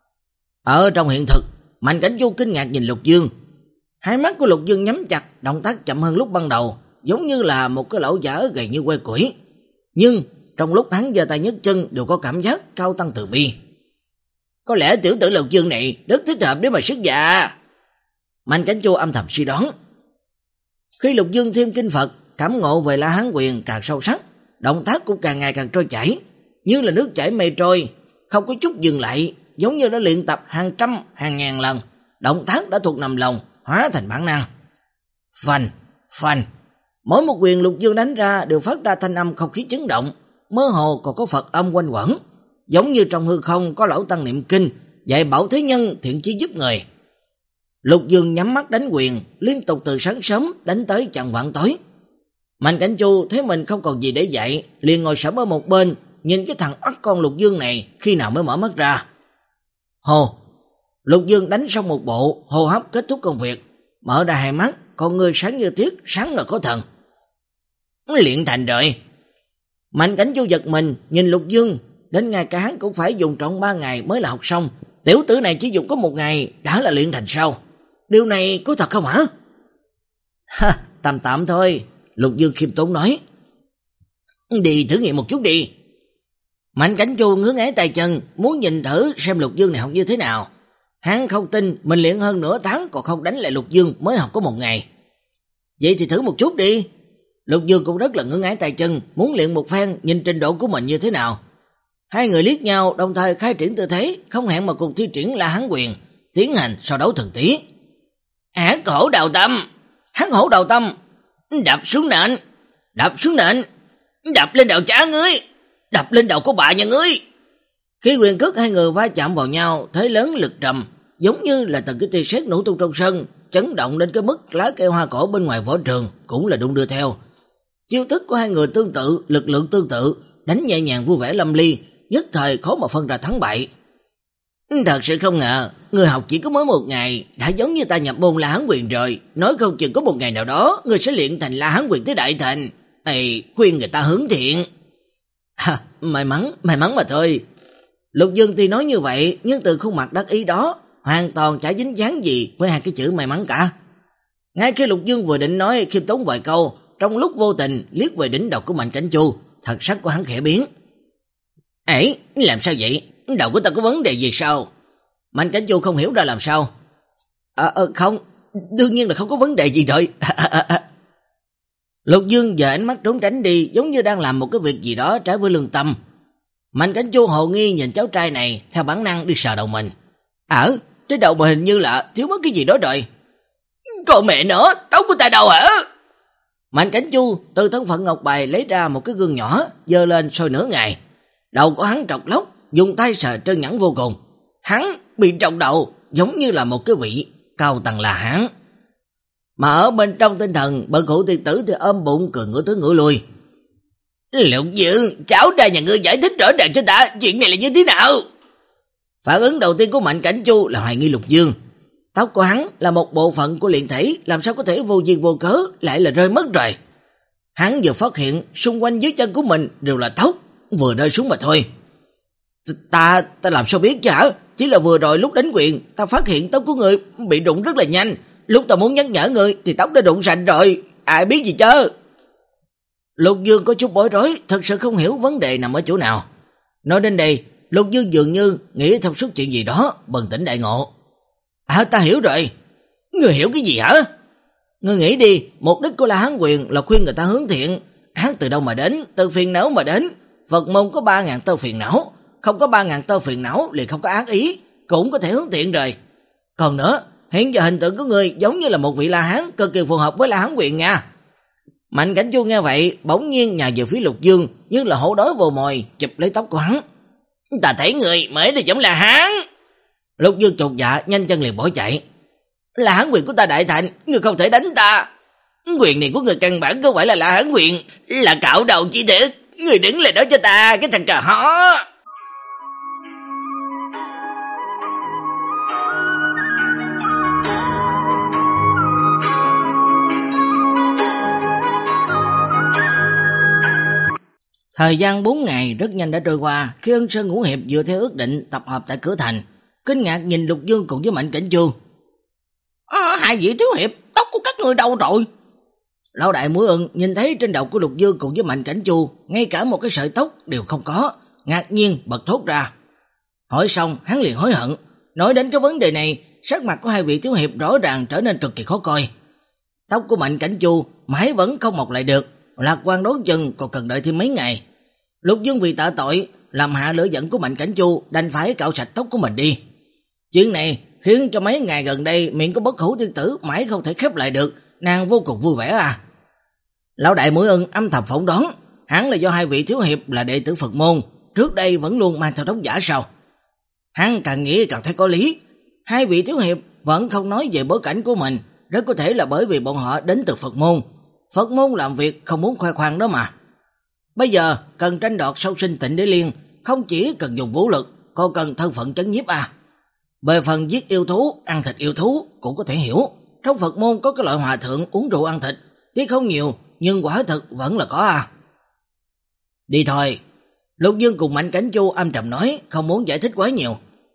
Ở trong hiện thực, Mạnh Cảnh Chu kinh ngạc nhìn Lục Dương. Hai mắt của Lục Dương nhắm chặt, động tác chậm hơn lúc ban đầu, giống như là một cái lão giả gầy như que củi. Nhưng trong lúc hắn giơ tay nhấc chân đều có cảm giác cao tăng từ bi. Có lẽ tiểu tử Lục Dương này rất thích hợp để mà xuất gia. Mạnh Cảnh Chu âm thầm suy đoán. Khi Lục Dương thêm kinh Phật, cảm ngộ về La Hán quyền càng sâu sắc, động tác cũng càng ngày càng trôi chảy, như là nước chảy mây trôi, không có chút dừng lại, giống như đã luyện tập hàng trăm, hàng ngàn lần, động tác đã thuộc nằm lòng, hóa thành bản năng. Phanh, phanh, mỗi một quyền Lục Dương đánh ra đều phát ra thanh âm không khí chấn động, mơ hồ còn có Phật âm quanh quẩn, giống như trong hư không có lão tăng niệm kinh, dạy bảo thế nhân thiện chí giúp người. Lục Dương nhắm mắt đánh quyền, liên tục từ sáng sớm đánh tới chạng vạng tối. Mạnh Cảnh Chu thấy mình không còn gì để dạy, liền ngồi sẫm ở một bên, nhìn cái thằng ắt con Lục Dương này khi nào mới mở mắt ra. Hồ, Lục Dương đánh xong một bộ, hô hấp kết thúc công việc, mở ra hai mắt, con người sáng như tiết, sáng ngời có thần. Luyện thành rồi. Mạnh Cảnh Chu giật mình, nhìn Lục Dương, đến ngay cả hắn cũng phải dùng trọn ba ngày mới là học xong, tiểu tử này chỉ dùng có một ngày đã là luyện thành sao? Điều này có thật không hả? Ha, tạm tạm thôi, Lục Dương khiêm tốn nói. Đi thử nghiệm một chút đi. Mạnh Cảnh Chu ngứa ngáy tay chân, muốn nhìn thử xem Lục Dương này học như thế nào. Hắn không tin mình luyện hơn nửa tháng còn không đánh lại Lục Dương mới học có một ngày. Vậy thì thử một chút đi. Lục Dương cũng rất là ngứa ngáy tay chân, muốn luyện một phen nhìn trình độ của mình như thế nào. Hai người liếc nhau đồng thời khai triển tư thế, không hẹn mà cùng thi triển La Hán quyền, tiến hành so đấu thần tí. Hán hổ đầu tâm, hán hổ đầu tâm, đập xuống nền, đập xuống nền, đập lên đầu cha ngươi, đập lên đầu của bà nhà ngươi. Khi quyền cước hai người va chạm vào nhau, thế lớn lực trầm, giống như là từng cái tia sét nổ tung trong sân, chấn động đến cái mức lá cây hoa cỏ bên ngoài võ trường cũng là đung đưa theo. Chiêu thức của hai người tương tự, lực lượng tương tự, đánh nhẹ nhàng vui vẻ lâm ly, nhất thời khó mà phân ra thắng bại. Thật sự không ngờ, người học chỉ có mới một ngày, đã giống như ta nhập môn La Hán quyền rồi, nói không chừng có một ngày nào đó, người sẽ luyện thành La Hán quyền tới đại thành. Ê, khuyên người ta hướng thiện. Ha, may mắn, may mắn mà thôi. Lục Dương tuy nói như vậy, nhưng từ khuôn mặt đắc ý đó, hoàn toàn chả dính dáng gì với hai cái chữ may mắn cả. Ngay khi Lục Dương vừa định nói khiêm tốn vài câu, trong lúc vô tình liếc về đỉnh đầu của Mạnh Cảnh Chu, thần sắc của hắn khẽ biến. Ấy, làm sao vậy? Đầu của ta có vấn đề gì sao? Mạnh Cảnh Chu không hiểu ra làm sao. Ờ, à, à, không, đương nhiên là không có vấn đề gì rồi. Lục Dương giờ ánh mắt trốn tránh đi, giống như đang làm một cái việc gì đó trái với lương tâm. Mạnh Cảnh Chu hồ nghi nhìn cháu trai này, theo bản năng đi sờ đầu mình. Ở, trên đầu mình hình như là thiếu mất cái gì đó rồi. Còn mẹ nữa, tóc của ta đâu hả? Mạnh Cảnh Chu từ thân phận ngọc bài lấy ra một cái gương nhỏ, dơ lên soi nửa ngày. Đầu của hắn trọc lóc, dùng tay sờ trơn nhẵn vô cùng. Hắn bị trọc đầu, giống như là một cái vị cao tầng là hán. Mà ở bên trong tinh thần, bậc cụ tiên tử thì ôm bụng cười ngửa tới ngửa lui. Lục Dương, cháu trai nhà ngươi giải thích rõ ràng cho ta, chuyện này là như thế nào? Phản ứng đầu tiên của Mạnh Cảnh Chu là hoài nghi Lục Dương. Tóc của hắn là một bộ phận của luyện thể, làm sao có thể vô duyên vô cớ lại là rơi mất rồi. Hắn vừa phát hiện xung quanh dưới chân của mình đều là tóc, vừa rơi xuống mà thôi. Ta, ta làm sao biết chứ hả? Chỉ là vừa rồi lúc đánh quyền, ta phát hiện tóc của người bị đụng rất là nhanh. Lúc ta muốn nhắc nhở người thì tóc đã đụng sạch rồi, ai biết gì chứ? Lục Dương có chút bối rối, thật sự không hiểu vấn đề nằm ở chỗ nào. Nói đến đây, Lục Dương dường như nghĩ thông suốt chuyện gì đó, bừng tỉnh đại ngộ. À, ta hiểu rồi. Người hiểu cái gì hả? Người nghĩ đi, mục đích của La Hán Quyền là khuyên người ta hướng thiện. Hắn từ đâu mà đến? Từ phiền não mà đến. Phật môn có ba ngàn tơ phiền não, không có ba ngàn tơ phiền não liền không có ác ý, cũng có thể hướng thiện rồi. Còn nữa, hiện giờ hình tượng của người giống như là một vị La Hán, cực kỳ phù hợp với La Hán Quyền nha. Mạnh Cảnh Chu nghe vậy, bỗng nhiên nhào về phía Lục Dương, như là hổ đói vồ mồi, chụp lấy tóc của hắn. Ta thấy người mới là giống La Hán. Lục Dương chột dạ, nhanh chân liền bỏ chạy. La Hán Quyền của ta đại thành, người không thể đánh ta. Quyền này của người căn bản không phải là La Hán Quyền, là cạo đầu chi thực. Người đứng lại đó cho ta, cái thằng cà hó. Thời gian bốn ngày rất nhanh đã trôi qua, khi Ân Sơn Ngũ Hiệp vừa theo ước định tập hợp tại cửa thành, kinh ngạc nhìn Lục Dương cùng với Mạnh Cảnh Chu. À, hai vị thiếu hiệp, tóc của các người đâu rồi? Lão đại Mũi Ưng nhìn thấy trên đầu của Lục Dương cùng với Mạnh Cảnh Chu, ngay cả một cái sợi tóc đều không có, ngạc nhiên bật thốt ra. Hỏi xong, hắn liền hối hận. Nói đến cái vấn đề này, sắc mặt của hai vị thiếu hiệp rõ ràng trở nên cực kỳ khó coi. Tóc của Mạnh Cảnh Chu mãi vẫn không mọc lại được, Lạc Quan đoán chừng còn cần đợi thêm mấy ngày. Lục Dương vì tạ tội, làm hạ lửa giận của Mạnh Cảnh Chu, đành phải cạo sạch tóc của mình đi. Chuyện này khiến cho mấy ngày gần đây miệng của Bất Hủ tiên tử mãi không thể khép lại được, nàng vô cùng vui vẻ à. Lão đại Mũi Ưng âm thầm phỏng đoán, hắn là do hai vị thiếu hiệp là đệ tử Phật môn, trước đây vẫn luôn mang theo đống giả sao. Hắn càng nghĩ càng thấy có lý, hai vị thiếu hiệp vẫn không nói về bối cảnh của mình, rất có thể là bởi vì bọn họ đến từ Phật môn. Phật môn làm việc không muốn khoe khoang đó mà. Bây giờ cần tranh đoạt Song Sinh Tịnh Đế Liên, không chỉ cần dùng vũ lực, còn cần thân phận chấn nhiếp à. Về phần giết yêu thú, ăn thịt yêu thú cũng có thể hiểu. Trong Phật môn có cái loại hòa thượng uống rượu ăn thịt, tuy không nhiều nhưng quả thực vẫn là có à. Đi thôi. Lục Dương cùng Mạnh Cảnh Chu âm trầm nói, không muốn giải thích quá nhiều.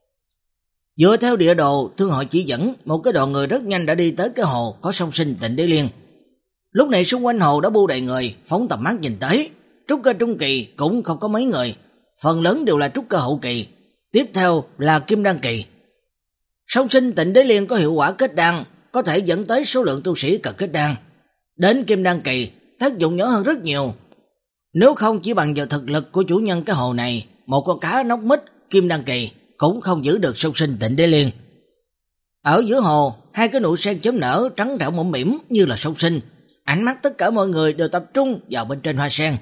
Dựa theo địa đồ Thương Hội chỉ dẫn, một cái đoàn người rất nhanh đã đi tới cái hồ có Song Sinh Tịnh Đế Liên. Lúc này xung quanh hồ đã bu đầy người, phóng tầm mắt nhìn tới, trúc cơ trung kỳ cũng không có mấy người, phần lớn đều là trúc cơ hậu kỳ, tiếp theo là kim đan kỳ. Song Sinh Tịnh Đế Liên có hiệu quả kết đan, có thể dẫn tới số lượng tu sĩ cần kết đan. Đến kim đan kỳ, tác dụng nhỏ hơn rất nhiều. Nếu không chỉ bằng vào thực lực của chủ nhân cái hồ này, một con cá nóc mít kim đan kỳ cũng không giữ được Song Sinh Tịnh Đế Liên. Ở giữa hồ, hai cái nụ sen chớm nở trắng trẻo mũm mĩm như là song sinh, ánh mắt tất cả mọi người đều tập trung vào bên trên hoa sen.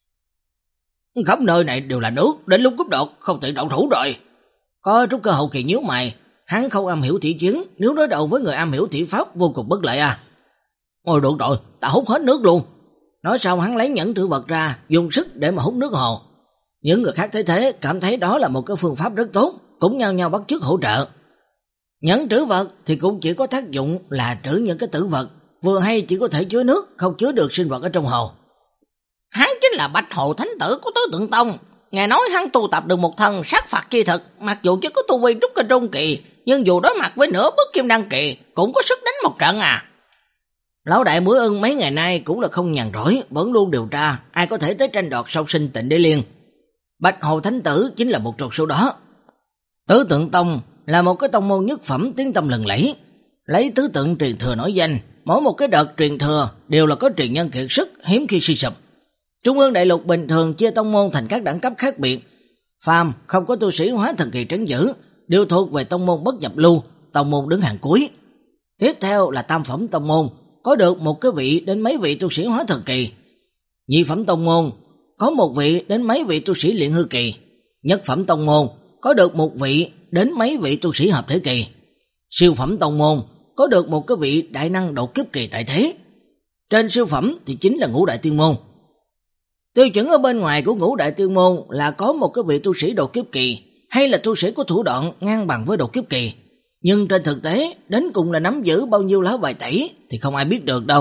Khắp nơi này đều là nước, đến lúc cúp đột không thể động thủ rồi. Có trúc cơ hậu kỳ nhíu mày, hắn không am hiểu thủy chiến, nếu đối đầu với người am hiểu thủy pháp vô cùng bất lợi à. Ôi được rồi, ta hút hết nước luôn. Nói xong hắn lấy nhẫn trữ vật ra, dùng sức để mà hút nước hồ. Những người khác thấy thế, cảm thấy đó là một cái phương pháp rất tốt, cũng nhau nhau bắt chước hỗ trợ. Nhẫn trữ vật thì cũng chỉ có tác dụng là trữ những cái tử vật, vừa hay chỉ có thể chứa nước, không chứa được sinh vật ở trong hồ. Hắn chính là Bạch Hồ Thánh Tử của Tứ Tượng Tông, nghe nói hắn tu tập được một thân sát phạt chi thực, mặc dù chỉ có tu vi trúc cơ trung kỳ, nhưng dù đối mặt với nửa bước kim đan kỳ cũng có sức đánh một trận à. Lão đại Mũi Ưng mấy ngày nay cũng là không nhàn rỗi, vẫn luôn điều tra ai có thể tới tranh đoạt song sinh Tịnh Đế Liên. Bạch Hồ Thánh Tử chính là một trong số đó. Tứ Tượng Tông là một cái tông môn nhất phẩm tiếng tăm lừng lẫy, lấy tứ tượng truyền thừa nổi danh, mỗi một cái đợt truyền thừa đều là có truyền nhân kiệt sức, hiếm khi suy sụp. Trung ương đại lục bình thường chia tông môn thành các đẳng cấp khác biệt, phàm không có tu sĩ hóa thần kỳ trấn giữ, đều thuộc về tông môn bất nhập lưu, tông môn đứng hàng cuối. Tiếp theo là tam phẩm tông môn, có được một cái vị đến mấy vị tu sĩ hóa thần kỳ. Nhị phẩm tông môn có một vị đến mấy vị tu sĩ luyện hư kỳ. Nhất phẩm tông môn có được một vị đến mấy vị tu sĩ hợp thể kỳ. Siêu phẩm tông môn có được một cái vị đại năng độ kiếp kỳ tại thế. Trên siêu phẩm thì chính là ngũ đại tiên môn. Tiêu chuẩn ở bên ngoài của ngũ đại tiên môn là có một cái vị tu sĩ độ kiếp kỳ, hay là tu sĩ có thủ đoạn ngang bằng với độ kiếp kỳ. Nhưng trên thực tế, đến cùng là nắm giữ bao nhiêu lá bài tẩy thì không ai biết được đâu.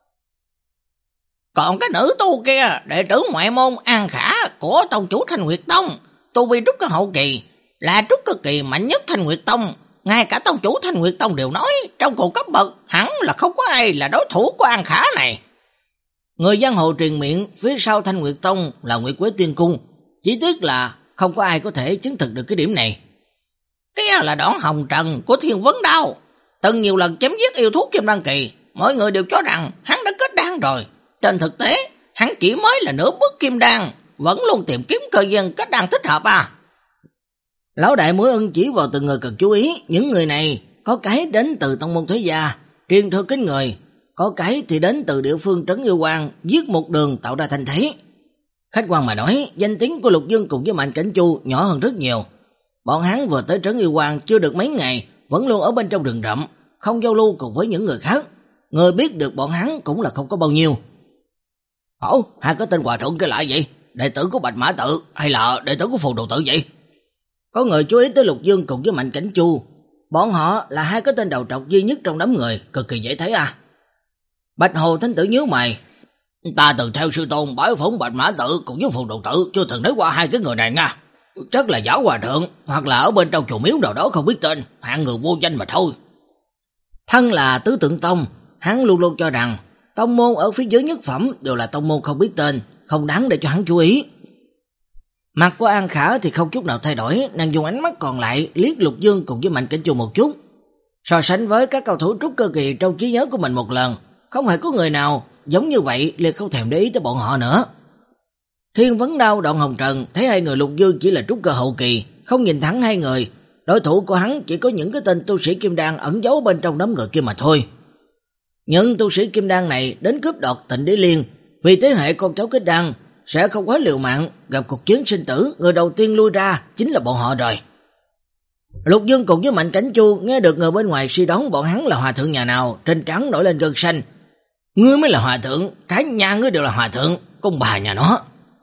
Còn cái nữ tu kia, đệ tử ngoại môn An Khả của tông chủ Thanh Nguyệt Tông, tu vi trúc cơ hậu kỳ, là trúc cơ kỳ mạnh nhất Thanh Nguyệt Tông. Ngay cả tông chủ Thanh Nguyệt Tông đều nói, trong cùng cấp bậc hẳn là không có ai là đối thủ của An Khả này. Người giang hồ truyền miệng phía sau Thanh Nguyệt Tông là Nguyệt Quế Tiên Cung, chỉ tiếc là không có ai có thể chứng thực được cái điểm này. Kia là Đoạn Hồng Trần của Thiên Vấn Đao, từng nhiều lần chém giết yêu thú kim đan kỳ, mọi người đều cho rằng hắn đã kết đan rồi. Trên thực tế, hắn chỉ mới là nửa bước kim đan, vẫn luôn tìm kiếm cơ duyên kết đan thích hợp à. Lão đại Mũi Ưng chỉ vào từng người cần chú ý, những người này có cái đến từ tông môn thế gia, truyền thừa kính người, có cái thì đến từ địa phương trấn yêu quan, giết một đường tạo ra thành thế. Khách quan mà nói, danh tiếng của Lục Dương cùng với Mạnh Cảnh Chu nhỏ hơn rất nhiều. Bọn hắn vừa tới trấn yêu quan chưa được mấy ngày, vẫn luôn ở bên trong rừng rậm, không giao lưu cùng với những người khác. Người biết được bọn hắn cũng là không có bao nhiêu. Ồ, hai cái tên hòa thượng kia lại vậy? Đệ tử của Bạch Mã Tự hay là đệ tử của Phù Đồ Tự vậy? Có người chú ý tới Lục Dương cùng với Mạnh Cảnh Chu. Bọn họ là hai cái tên đầu trọc duy nhất trong đám người, cực kỳ dễ thấy à. Bạch Hồ Thánh Tử nhíu mày. Ta từng theo sư tôn bái phỏng Bạch Mã Tự cùng với Phù Đồ Tự, chưa từng thấy qua hai cái người này nha. Chắc là giả hòa thượng, hoặc là ở bên trong chùa miếu nào đó không biết tên, hạng người vô danh mà thôi. Thân là Tứ Tượng Tông, hắn luôn luôn cho rằng tông môn ở phía dưới nhất phẩm đều là tông môn không biết tên, không đáng để cho hắn chú ý. Mặt của An Khả thì không chút nào thay đổi, nàng dùng ánh mắt còn lại liếc Lục Dương cùng với Mạnh Cảnh Chu một chút. So sánh với các cao thủ trúc cơ kỳ trong trí nhớ của mình một lần, không hề có người nào giống như vậy, liền không thèm để ý tới bọn họ nữa. Thiên Vấn Đao, Đoạn Hồng Trần thấy hai người Lục Dương chỉ là trúc cơ hậu kỳ, không nhìn thẳng hai người, đối thủ của hắn chỉ có những cái tên tu sĩ kim đan ẩn giấu bên trong đám người kia mà thôi. Những tu sĩ kim đan này đến cướp đoạt Tịnh Đế Liên, vì thế hệ con cháu kết đan sẽ không quá liều mạng, gặp cuộc chiến sinh tử, người đầu tiên lui ra chính là bọn họ rồi. Lục Dương cùng với Mạnh Cảnh Chu nghe được người bên ngoài suy đoán bọn hắn là hòa thượng nhà nào, trên trán nổi lên gân xanh. Ngươi mới là hòa thượng, cả nhà ngươi đều là hòa thượng, con bà nhà nó.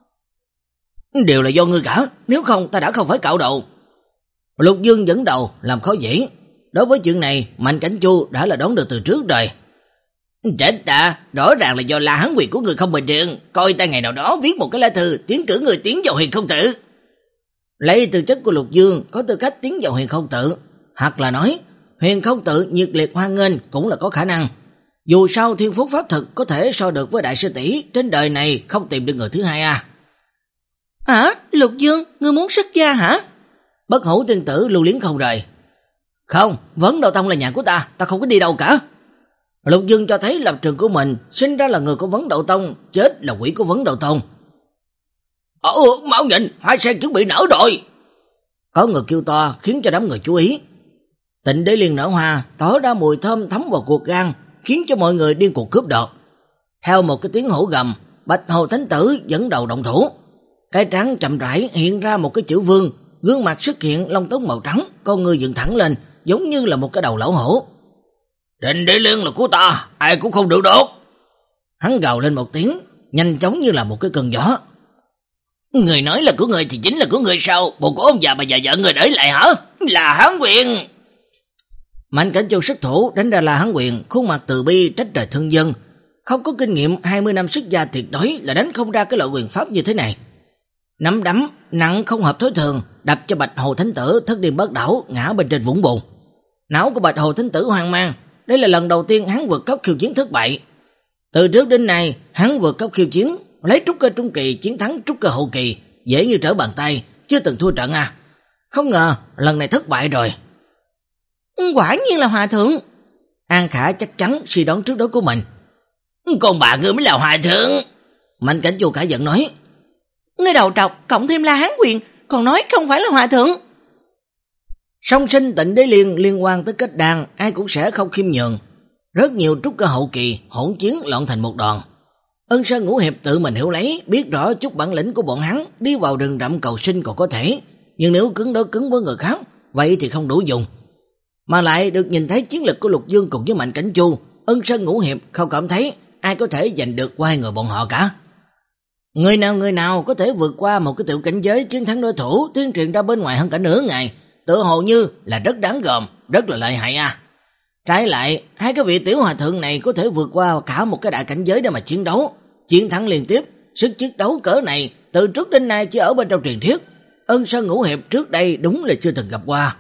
Đều là do ngươi cả, nếu không ta đã không phải cạo đầu. Lục Dương dẫn đầu làm khó dễ. Đối với chuyện này, Mạnh Cảnh Chu đã là đoán được từ trước rồi. Chết ta, rõ ràng là do La Hán quyền của người không bình thường, coi ta ngày nào đó viết một cái lá thư tiến cử người tiến vào Huyền Không Tự. Lấy tư chất của Lục Dương có tư cách tiến vào Huyền Không Tự, hoặc là nói Huyền Không Tự nhiệt liệt hoan nghênh cũng là có khả năng. Dù sao thiên phú pháp thực có thể so được với đại sư tỷ, trên đời này không tìm được người thứ hai à. Hả? Lục Dương, ngươi muốn xuất gia hả? Bất Hủ tiên tử lưu luyến không rời. Không, Vấn Đạo Tông là nhà của ta, ta không có đi đâu cả. Lục Dương cho thấy lập trường của mình, sinh ra là người của Vấn Đạo Tông, chết là quỷ của Vấn Đạo Tông. Ờ, mau nhìn, hoa sen chuẩn bị nở rồi. Có người kêu to khiến cho đám người chú ý. Tịnh Đế Liên nở hoa, tỏ ra mùi thơm thấm vào cuộc gan, khiến cho mọi người điên cuồng cướp đoạt. Theo một cái tiếng hổ gầm, Bạch Hồ Thánh Tử dẫn đầu động thủ. Cái trán chậm rãi hiện ra một cái chữ vương, gương mặt xuất hiện lông tóc màu trắng, con người dựng thẳng lên, giống như là một cái đầu lão hổ. Tịnh Đế Liên là của ta, ai cũng không được đốt. Hắn gào lên một tiếng, nhanh chóng như là một cái cơn gió. Người nói là của người thì chính là của người sao? Bộ của ông già bà già vợ người để lại hả? Là Hán Quyền. Mạnh Cảnh Chu xuất thủ đánh ra là Hán Quyền, khuôn mặt từ bi trách trời thương dân. Không có kinh nghiệm hai mươi năm xuất gia tuyệt đối là đánh không ra cái loại quyền pháp như thế này. Nắm đấm nặng không hợp thói thường đập cho Bạch Hồ Thánh Tử thất điên bất đảo ngã bên trên vũng bùn. Não của Bạch Hồ Thánh Tử hoang mang, đây là lần đầu tiên hắn vượt cấp khiêu chiến thất bại. Từ trước đến nay, hắn vượt cấp khiêu chiến, lấy trúc cơ trung kỳ chiến thắng trúc cơ hậu kỳ, dễ như trở bàn tay, chưa từng thua trận à. Không ngờ, lần này thất bại rồi. Quả nhiên là hòa thượng. An Khả chắc chắn suy đoán trước đó của mình. Con bà ngươi mới là hòa thượng. Mạnh Cảnh Chu cả giận nói. Ngươi đầu trọc, cộng thêm La Hán Quyền, còn nói không phải là hòa thượng. Song sinh Tịnh Đế Liên liên quan tới kết đan, ai cũng sẽ không khiêm nhường. Rất nhiều trúc cơ hậu kỳ hỗn chiến loạn thành một đoàn. Ân Sơn Ngũ Hiệp tự mình hiểu lấy, biết rõ chút bản lĩnh của bọn hắn, đi vào rừng rậm cầu sinh còn có thể, nhưng nếu cứng đối cứng với người khác, vậy thì không đủ dùng. Mà lại được nhìn thấy chiến lực của Lục Dương cùng với Mạnh Cảnh Chu, Ân Sơn Ngũ Hiệp không cảm thấy ai có thể giành được qua hai người bọn họ cả. Người nào người nào có thể vượt qua một cái tiểu cảnh giới chiến thắng đối thủ, tuyên truyền ra bên ngoài hơn cả nửa ngày, tự hồ như là rất đáng gờm, rất là lợi hại à. Trái lại, hai cái vị tiểu hòa thượng này có thể vượt qua cả một cái đại cảnh giới để mà chiến đấu, chiến thắng liên tiếp, sức chiến đấu cỡ này từ trước đến nay chỉ ở bên trong truyền thuyết. Ân Sơn Ngũ Hiệp trước đây đúng là chưa từng gặp qua.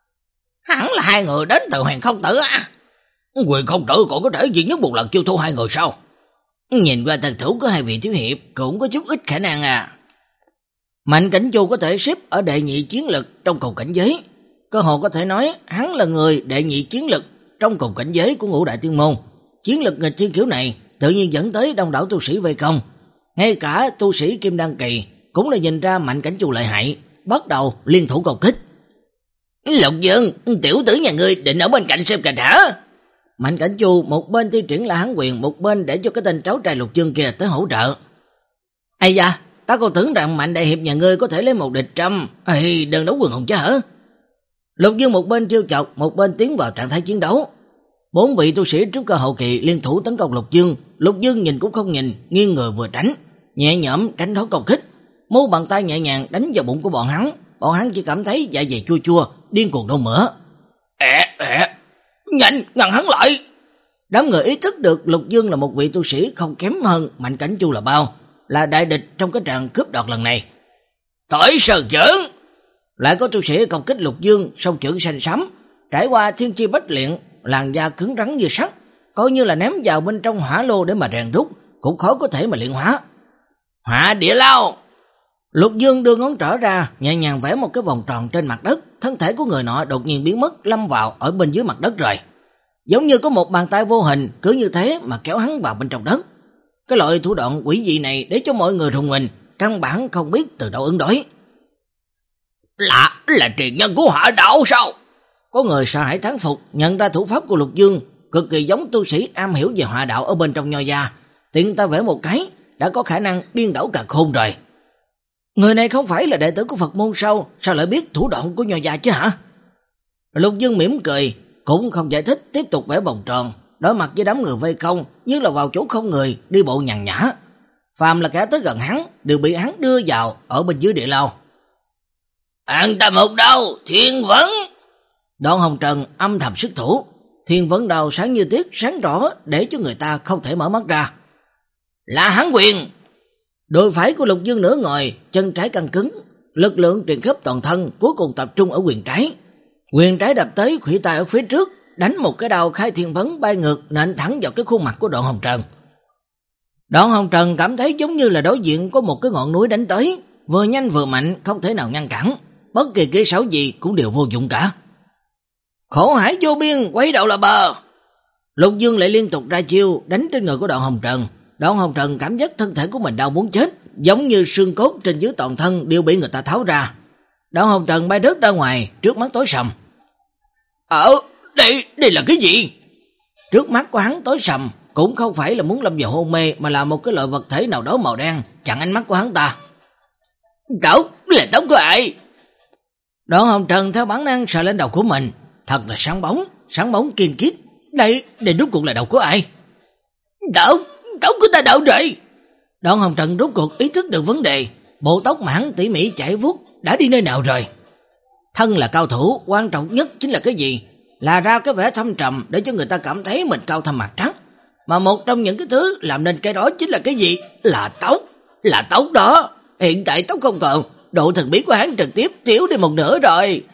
Hẳn là hai người đến từ Huyền Không Tử à? Huyền Không Tử còn có thể duy nhất một lần chiêu thu hai người sao? Nhìn qua thần thủ của hai vị thiếu hiệp cũng có chút ít khả năng à. Mạnh Cảnh Chu có thể xếp ở đệ nhị chiến lực trong cùng cảnh giới, cơ hội có thể nói hắn là người đệ nhị chiến lực trong cùng cảnh giới của Ngũ Đại Tiên Môn. Chiến lực nghịch thiên kiểu này tự nhiên dẫn tới đông đảo tu sĩ vây công. Ngay cả tu sĩ Kim Đan Kỳ cũng là nhìn ra Mạnh Cảnh Chu lợi hại, bắt đầu liên thủ công kích. Lục Dương, tiểu tử nhà ngươi định ở bên cạnh xem kịch hả? Mạnh Cảnh Chu một bên thi triển La Hán Quyền, một bên để cho cái tên cháu trai Lục Dương kia tới hỗ trợ. Ây da, ta còn tưởng rằng Mạnh đại hiệp nhà ngươi có thể lấy một địch trăm, ây, đơn đấu quần hùng chứ hả? Lục Dương một bên trêu chọc, một bên tiến vào trạng thái chiến đấu. Bốn vị tu sĩ trúc cơ hậu kỳ liên thủ tấn công Lục Dương. Lục Dương nhìn cũng không nhìn, nghiêng người vừa tránh, nhẹ nhõm tránh thoát công kích, mu bàn tay nhẹ nhàng đánh vào bụng của bọn hắn. Bọn hắn chỉ cảm thấy dạ dày chua chua, điên cuồng đau mỡ. Ẹ ẹ, nhanh ngăn hắn lại. Đám người ý thức được Lục Dương là một vị tu sĩ không kém hơn Mạnh Cảnh Chu là bao, là đại địch trong cái trận cướp đoạt lần này. Tới sơn chưởng. Lại có tu sĩ công kích Lục Dương, song chưởng xanh xắm, trải qua thiên chi bách luyện, làn da cứng rắn như sắt, coi như là ném vào bên trong hỏa lô để mà rèn đúc, cũng khó có thể mà luyện hóa. Hỏa địa lao. Lục Dương đưa ngón trỏ ra, nhẹ nhàng vẽ một cái vòng tròn trên mặt đất, thân thể của người nọ đột nhiên biến mất, lâm vào ở bên dưới mặt đất rồi. Giống như có một bàn tay vô hình cứ như thế mà kéo hắn vào bên trong đất. Cái loại thủ đoạn quỷ dị này để cho mọi người rùng mình, căn bản không biết từ đâu ứng đối. Là, là truyền nhân của Hỏa đạo sao? Có người sợ hãi thán phục, nhận ra thủ pháp của Lục Dương cực kỳ giống tu sĩ am hiểu về Hỏa đạo ở bên trong Nho gia, tiện ta vẽ một cái đã có khả năng điên đảo cả khôn rồi. Người này không phải là đệ tử của Phật môn sao, sao lại biết thủ đoạn của Nho gia chứ hả? Lục Dương mỉm cười, cũng không giải thích, tiếp tục vẽ vòng tròn, đối mặt với đám người vây công như là vào chỗ không người, đi bộ nhàn nhã. Phàm là kẻ tới gần hắn đều bị hắn đưa vào ở bên dưới địa lao. An ta một đâu, Thiên Vấn. Đoạn Hồng Trần âm thầm xuất thủ, Thiên Vấn đầu sáng như tiết, sáng rõ để cho người ta không thể mở mắt ra. Là hắn Quyền. Đôi phải của Lục Dương nửa ngồi, chân trái căng cứng, lực lượng truyền khắp toàn thân cuối cùng tập trung ở quyền trái. Quyền trái đập tới khuỷu tay ở phía trước, đánh một cái đao khai Thiên Vấn bay ngược nện thẳng vào cái khuôn mặt của Đoạn Hồng Trần. Đoạn Hồng Trần cảm thấy giống như là đối diện có một cái ngọn núi đánh tới, vừa nhanh vừa mạnh, không thể nào ngăn cản, bất kỳ kỹ xảo gì cũng đều vô dụng cả. Khổ hải vô biên, quấy đầu là bờ. Lục Dương lại liên tục ra chiêu đánh trên người của Đoạn Hồng Trần. Đoạn Hồng Trần cảm giác thân thể của mình đau muốn chết, giống như xương cốt trên dưới toàn thân đều bị người ta tháo ra. Đoạn Hồng Trần bay rớt ra ngoài, trước mắt tối sầm. Ờ, đây, đây là cái gì? Trước mắt của hắn tối sầm, cũng không phải là muốn lâm vào hôn mê, mà là một cái loại vật thể nào đó màu đen chặn ánh mắt của hắn ta. Tóc, là tóc của ai? Đoạn Hồng Trần theo bản năng sờ lên đầu của mình, thật là sáng bóng, sáng bóng kiên kít. Đây, đây rốt cuộc là đầu của ai? Tóc, tóc của ta đâu rồi? Đoạn Hồng Trần rốt cuộc ý thức được vấn đề, bộ tóc mà hắn tỉ mỉ chải vuốt đã đi nơi nào rồi? Thân là cao thủ, quan trọng nhất chính là cái gì? Là ra cái vẻ thâm trầm để cho người ta cảm thấy mình cao thâm mặt trắng. Mà một trong những cái thứ làm nên cái đó chính là cái gì? Là tóc, là tóc đó. hiện tại tóc không còn, độ thần bí của hắn trực tiếp thiếu đi một nửa rồi.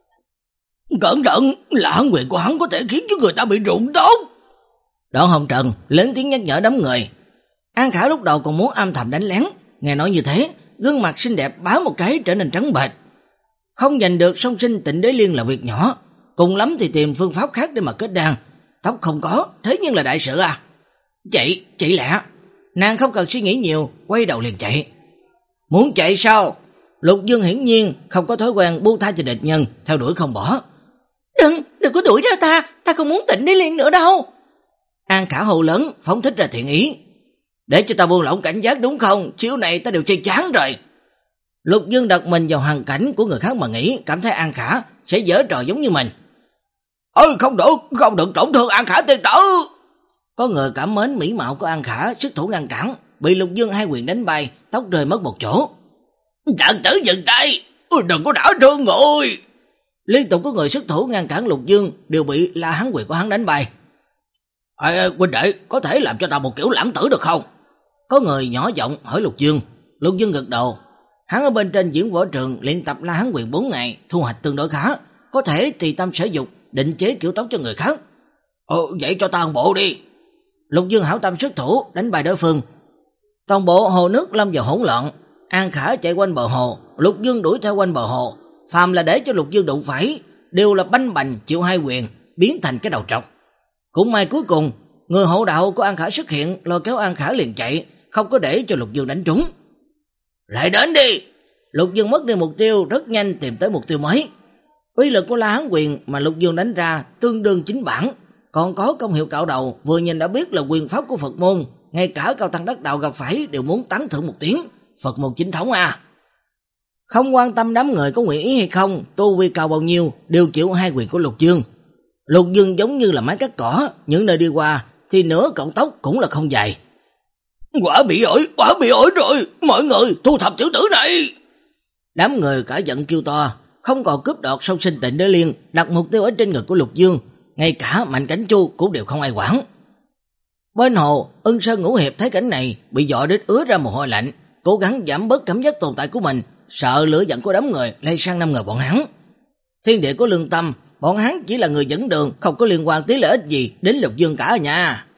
Cẩn thận, là hắn quyền của hắn có thể khiến cho người ta bị rụng tóc. Đoạn Hồng Trần lớn tiếng nhắc nhở đám người. An Khả lúc đầu còn muốn âm thầm đánh lén, nghe nói như thế, gương mặt xinh đẹp bá một cái trở nên trắng bệch. Không giành được song sinh Tịnh Đế Liên là việc nhỏ, cùng lắm thì tìm phương pháp khác để mà kết đan. Tóc không có, thế nhưng là đại sự à. Chạy, chạy lẹ. Nàng không cần suy nghĩ nhiều, quay đầu liền chạy. Muốn chạy sao? Lục Dương hiển nhiên không có thói quen buông tha cho địch nhân, theo đuổi không bỏ. Đừng, đừng có đuổi ra ta, ta không muốn Tịnh Đế Liên nữa đâu. An Khả hô lớn, phóng thích ra thiện ý. Để cho ta buông lỏng cảnh giác đúng không? Chiếu này ta đều chơi chán rồi. Lục Dương đặt mình vào hoàn cảnh của người khác mà nghĩ, cảm thấy An Khả sẽ giở trò giống như mình. Ôi không được, không được tổn thương An Khả tiên tử. Có người cảm mến mỹ mạo của An Khả, sức thủ ngăn cản, bị Lục Dương hai quyền đánh bay, tóc rơi mất một chỗ. Đàn tử dừng tay, đừng có đảo thương người. Liên tục có người sức thủ ngăn cản Lục Dương đều bị La Hán quyền của hắn đánh bay. À, huynh đệ, có thể làm cho ta một kiểu lãng tử được không? Có người nhỏ giọng hỏi Lục Dương. Lục Dương gật đầu. Hắn ở bên trên diễn võ trường luyện tập La Hán quyền bốn ngày, thu hoạch tương đối khá, có thể tùy tâm sở dục, định chế kiểu tóc cho người khác. Ờ, vậy cho ta một bộ đi. Lục Dương hảo tâm xuất thủ, đánh bại đối phương. Toàn bộ hồ nước lâm vào hỗn loạn. An Khả chạy quanh bờ hồ, Lục Dương đuổi theo quanh bờ hồ. Phàm là để cho Lục Dương đụng phải, đều là banh bành chịu hai quyền, biến thành cái đầu trọc. Cũng may cuối cùng, người hộ đạo của An Khả xuất hiện, lôi kéo An Khả liền chạy, không có để cho Lục Dương đánh trúng. Lại đến đi. Lục Dương mất đi mục tiêu, rất nhanh tìm tới mục tiêu mới. Uy lực của La Hán quyền mà Lục Dương đánh ra tương đương chính bản, còn có công hiệu cạo đầu, vừa nhìn đã biết là quyền pháp của Phật môn, ngay cả cao tăng đắc đạo gặp phải đều muốn tán thưởng một tiếng, Phật môn chính thống à. Không quan tâm đám người có nguyện ý hay không, tu vi cao bao nhiêu đều chịu hai quyền của Lục Dương. Lục Dương giống như là máy cắt cỏ, những nơi đi qua thì nửa cọng tóc cũng là không dài. Quả bị ổi, quả bị ổi rồi, mọi người thu thập tiểu tử này. Đám người cả giận kêu to, không còn cướp đoạt song sinh Tịnh Đế Liên, đặt mục tiêu ở trên ngực của Lục Dương, ngay cả Mạnh Cảnh Chu cũng đều không ai quản. Bên hồ, Ân Sơn Ngũ Hiệp thấy cảnh này, bị dọa đến ứa ra mồ hôi lạnh, cố gắng giảm bớt cảm giác tồn tại của mình, sợ lửa giận của đám người lây sang năm người bọn hắn. Thiên địa có lương tâm, bọn hắn chỉ là người dẫn đường, không có liên quan tí lợi ích gì đến Lục Dương cả nhà.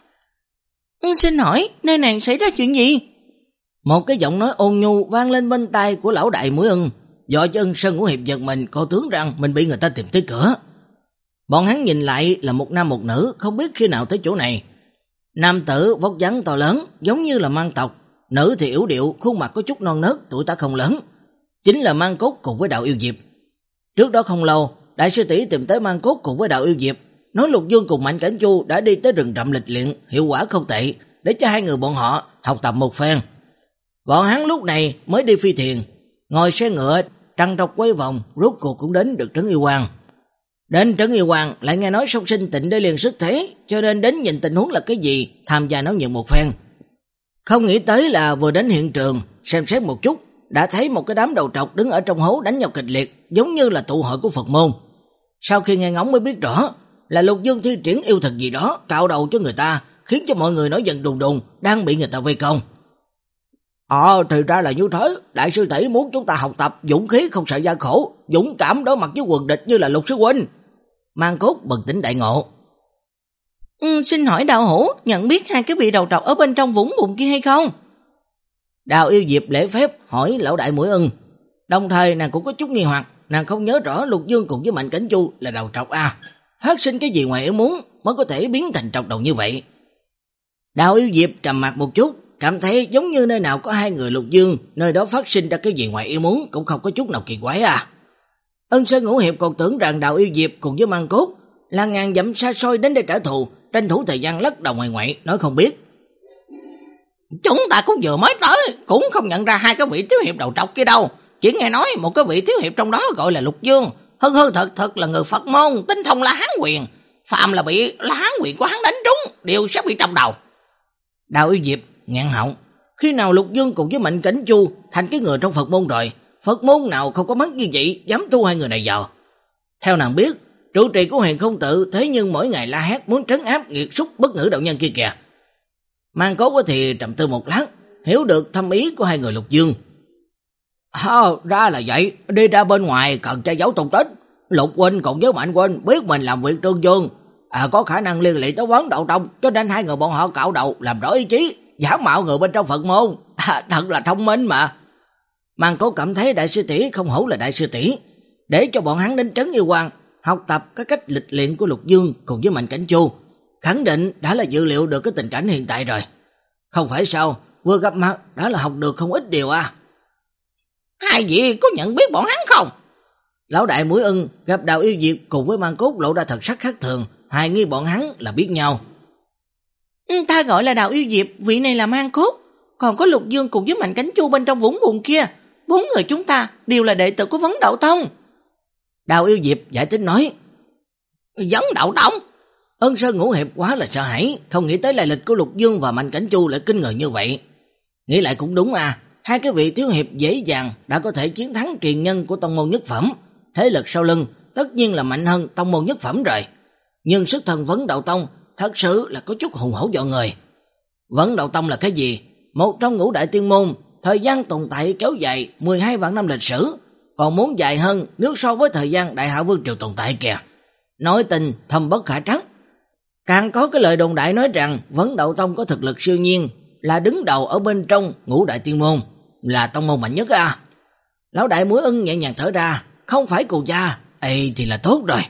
Xin hỏi, nơi này xảy ra chuyện gì? Một cái giọng nói ôn nhu vang lên bên tai của lão đại Mũi Ưng, dọa cho Ân Sơn Ngũ Hiệp giật mình, coi tướng rằng mình bị người ta tìm tới cửa. Bọn hắn nhìn lại là một nam một nữ, không biết khi nào tới chỗ này. Nam tử vóc dáng to lớn, giống như là Mang tộc, nữ thì yếu điệu, khuôn mặt có chút non nớt, tuổi tác không lớn, chính là Mang Cốt cùng với Đạo Yêu Diệp. Trước đó không lâu, đại sư tỷ tìm tới Mang Cốt cùng với Đạo Yêu Diệp, nói Lục Dương cùng Mạnh Cảnh Chu đã đi tới rừng rậm lịch luyện, hiệu quả không tệ, để cho hai người bọn họ học tập một phen. Bọn hắn lúc này mới đi phi thuyền, ngồi xe ngựa, trăng trọc quay vòng, rốt cuộc cũng đến được Trấn Yêu Hoàng. Đến Trấn Yêu Hoàng lại nghe nói song sinh Tịnh Đế Liên xuất thế, cho nên đến nhìn tình huống là cái gì, tham gia náo nhiệt một phen. Không nghĩ tới là vừa đến hiện trường, xem xét một chút, đã thấy một cái đám đầu trọc đứng ở trong hố đánh nhau kịch liệt, giống như là tụ hội của Phật môn. Sau khi nghe ngóng mới biết rõ, là Lục Dương thi triển yêu thuật gì đó, cạo đầu cho người ta, khiến cho mọi người nổi giận đùng đùng, đang bị người ta vây công. Ờ, thì ra là như thế, đại sư tỷ muốn chúng ta học tập dũng khí không sợ gian khổ, dũng cảm đối mặt với quần địch như là Lục sư huynh. Mang Cốt bừng tỉnh đại ngộ. Ừ, xin hỏi đạo hữu, nhận biết hai cái vị đầu trọc ở bên trong vũng bùn kia hay không? Đào Yêu Diệp lễ phép hỏi lão đại Mũi Ưng. Đồng thời nàng cũng có chút nghi hoặc, nàng không nhớ rõ Lục Dương cùng với Mạnh Cảnh Chu là đầu trọc à, phát sinh cái gì ngoài ý muốn mới có thể biến thành trọc đầu như vậy. Đào Yêu Diệp trầm mặt một chút, cảm thấy giống như nơi nào có hai người Lục Dương, nơi đó phát sinh ra cái gì ngoài ý muốn cũng không có chút nào kỳ quái à. Ân Sơn Ngũ Hiệp còn tưởng rằng Đào Yêu Diệp cùng với Mang Cốt là ngàn dặm xa xôi đến để trả thù, tranh thủ thời gian lắc đầu ngoài ngoại, nói không biết. Chúng ta cũng vừa mới tới, cũng không nhận ra hai cái vị thiếu hiệp đầu trọc kia đâu, chỉ nghe nói một cái vị thiếu hiệp trong đó gọi là Lục Dương, hư hư thật thật là người Phật môn, tinh thông La Hán quyền, phàm là bị La Hán quyền của hắn đánh trúng đều sẽ bị trọc đầu. Đào Yêu Diệp ngạn họng, khi nào Lục Dương cùng với Mạnh Cảnh Chu thành cái người trong Phật môn rồi, Phật môn nào không có mắt như vậy dám thu hai người này vào. Theo nàng biết, trụ trì của Huyền Không Tự thế nhưng mỗi ngày la hét muốn trấn áp nghiệt súc bất ngữ đạo nhân kia kìa. Mang Cốt thì trầm tư một lát, hiểu được thâm ý của hai người Lục Dương. Ờ, ra là vậy, đi ra bên ngoài cần che giấu tung tích. Lục huynh cùng với Mạnh huynh biết mình làm việc trương dương, à, có khả năng liên lụy tới Vấn Đậu Tông, cho nên hai người bọn họ cạo đầu làm rõ ý chí, giả mạo người bên trong Phật môn. À, thật là thông minh mà. Mang Cốt cảm thấy đại sư tỷ không hổ là đại sư tỷ, để cho bọn hắn đến trấn yêu quan học tập cái cách lịch luyện của Lục Dương cùng với Mạnh Cảnh Chu, khẳng định đã là dự liệu được cái tình cảnh hiện tại rồi. Không phải sao, vừa gặp mặt đã là học được không ít điều à. Hai vị có nhận biết bọn hắn không? Lão đại Mũi Ưng gặp Đào Yêu Diệp cùng với Mang Cốt lộ ra thật sắc khác thường, hai nghi bọn hắn là biết nhau. Ta gọi là Đào Yêu Diệp, vị này là Mang Cốt, còn có Lục Dương cùng với Mạnh Cảnh Chu bên trong vũng bùn kia, bốn người chúng ta đều là đệ tử của Vấn Đậu Tông. Đào Yêu Diệp giải thích nói. Vấn Đậu Tông? Ân Sơn Ngũ Hiệp quá là sợ hãi, không nghĩ tới lai lịch của Lục Dương và Mạnh Cảnh Chu lại kinh người như vậy. Nghĩ lại cũng đúng à, hai cái vị thiếu hiệp dễ dàng đã có thể chiến thắng truyền nhân của tông môn nhất phẩm, thế lực sau lưng tất nhiên là mạnh hơn tông môn nhất phẩm rồi. Nhưng sức thần Vấn Đậu Tông thật sự là có chút hùng hổ dọa người. Vấn Đậu Tông là cái gì? Một trong ngũ đại tiên môn, thời gian tồn tại kéo dài mười hai vạn năm lịch sử, còn muốn dài hơn nếu so với thời gian Đại Hạ Vương Triều tồn tại kìa. Nói tình thâm bất khả trắc. Càng có cái lời đồn đại nói rằng Vấn Đậu Tông có thực lực siêu nhiên, là đứng đầu ở bên trong ngũ đại tiên môn, là tông môn mạnh nhất à. Lão đại Mũi Ưng nhẹ nhàng thở ra, không phải cù gia, ê thì là tốt rồi.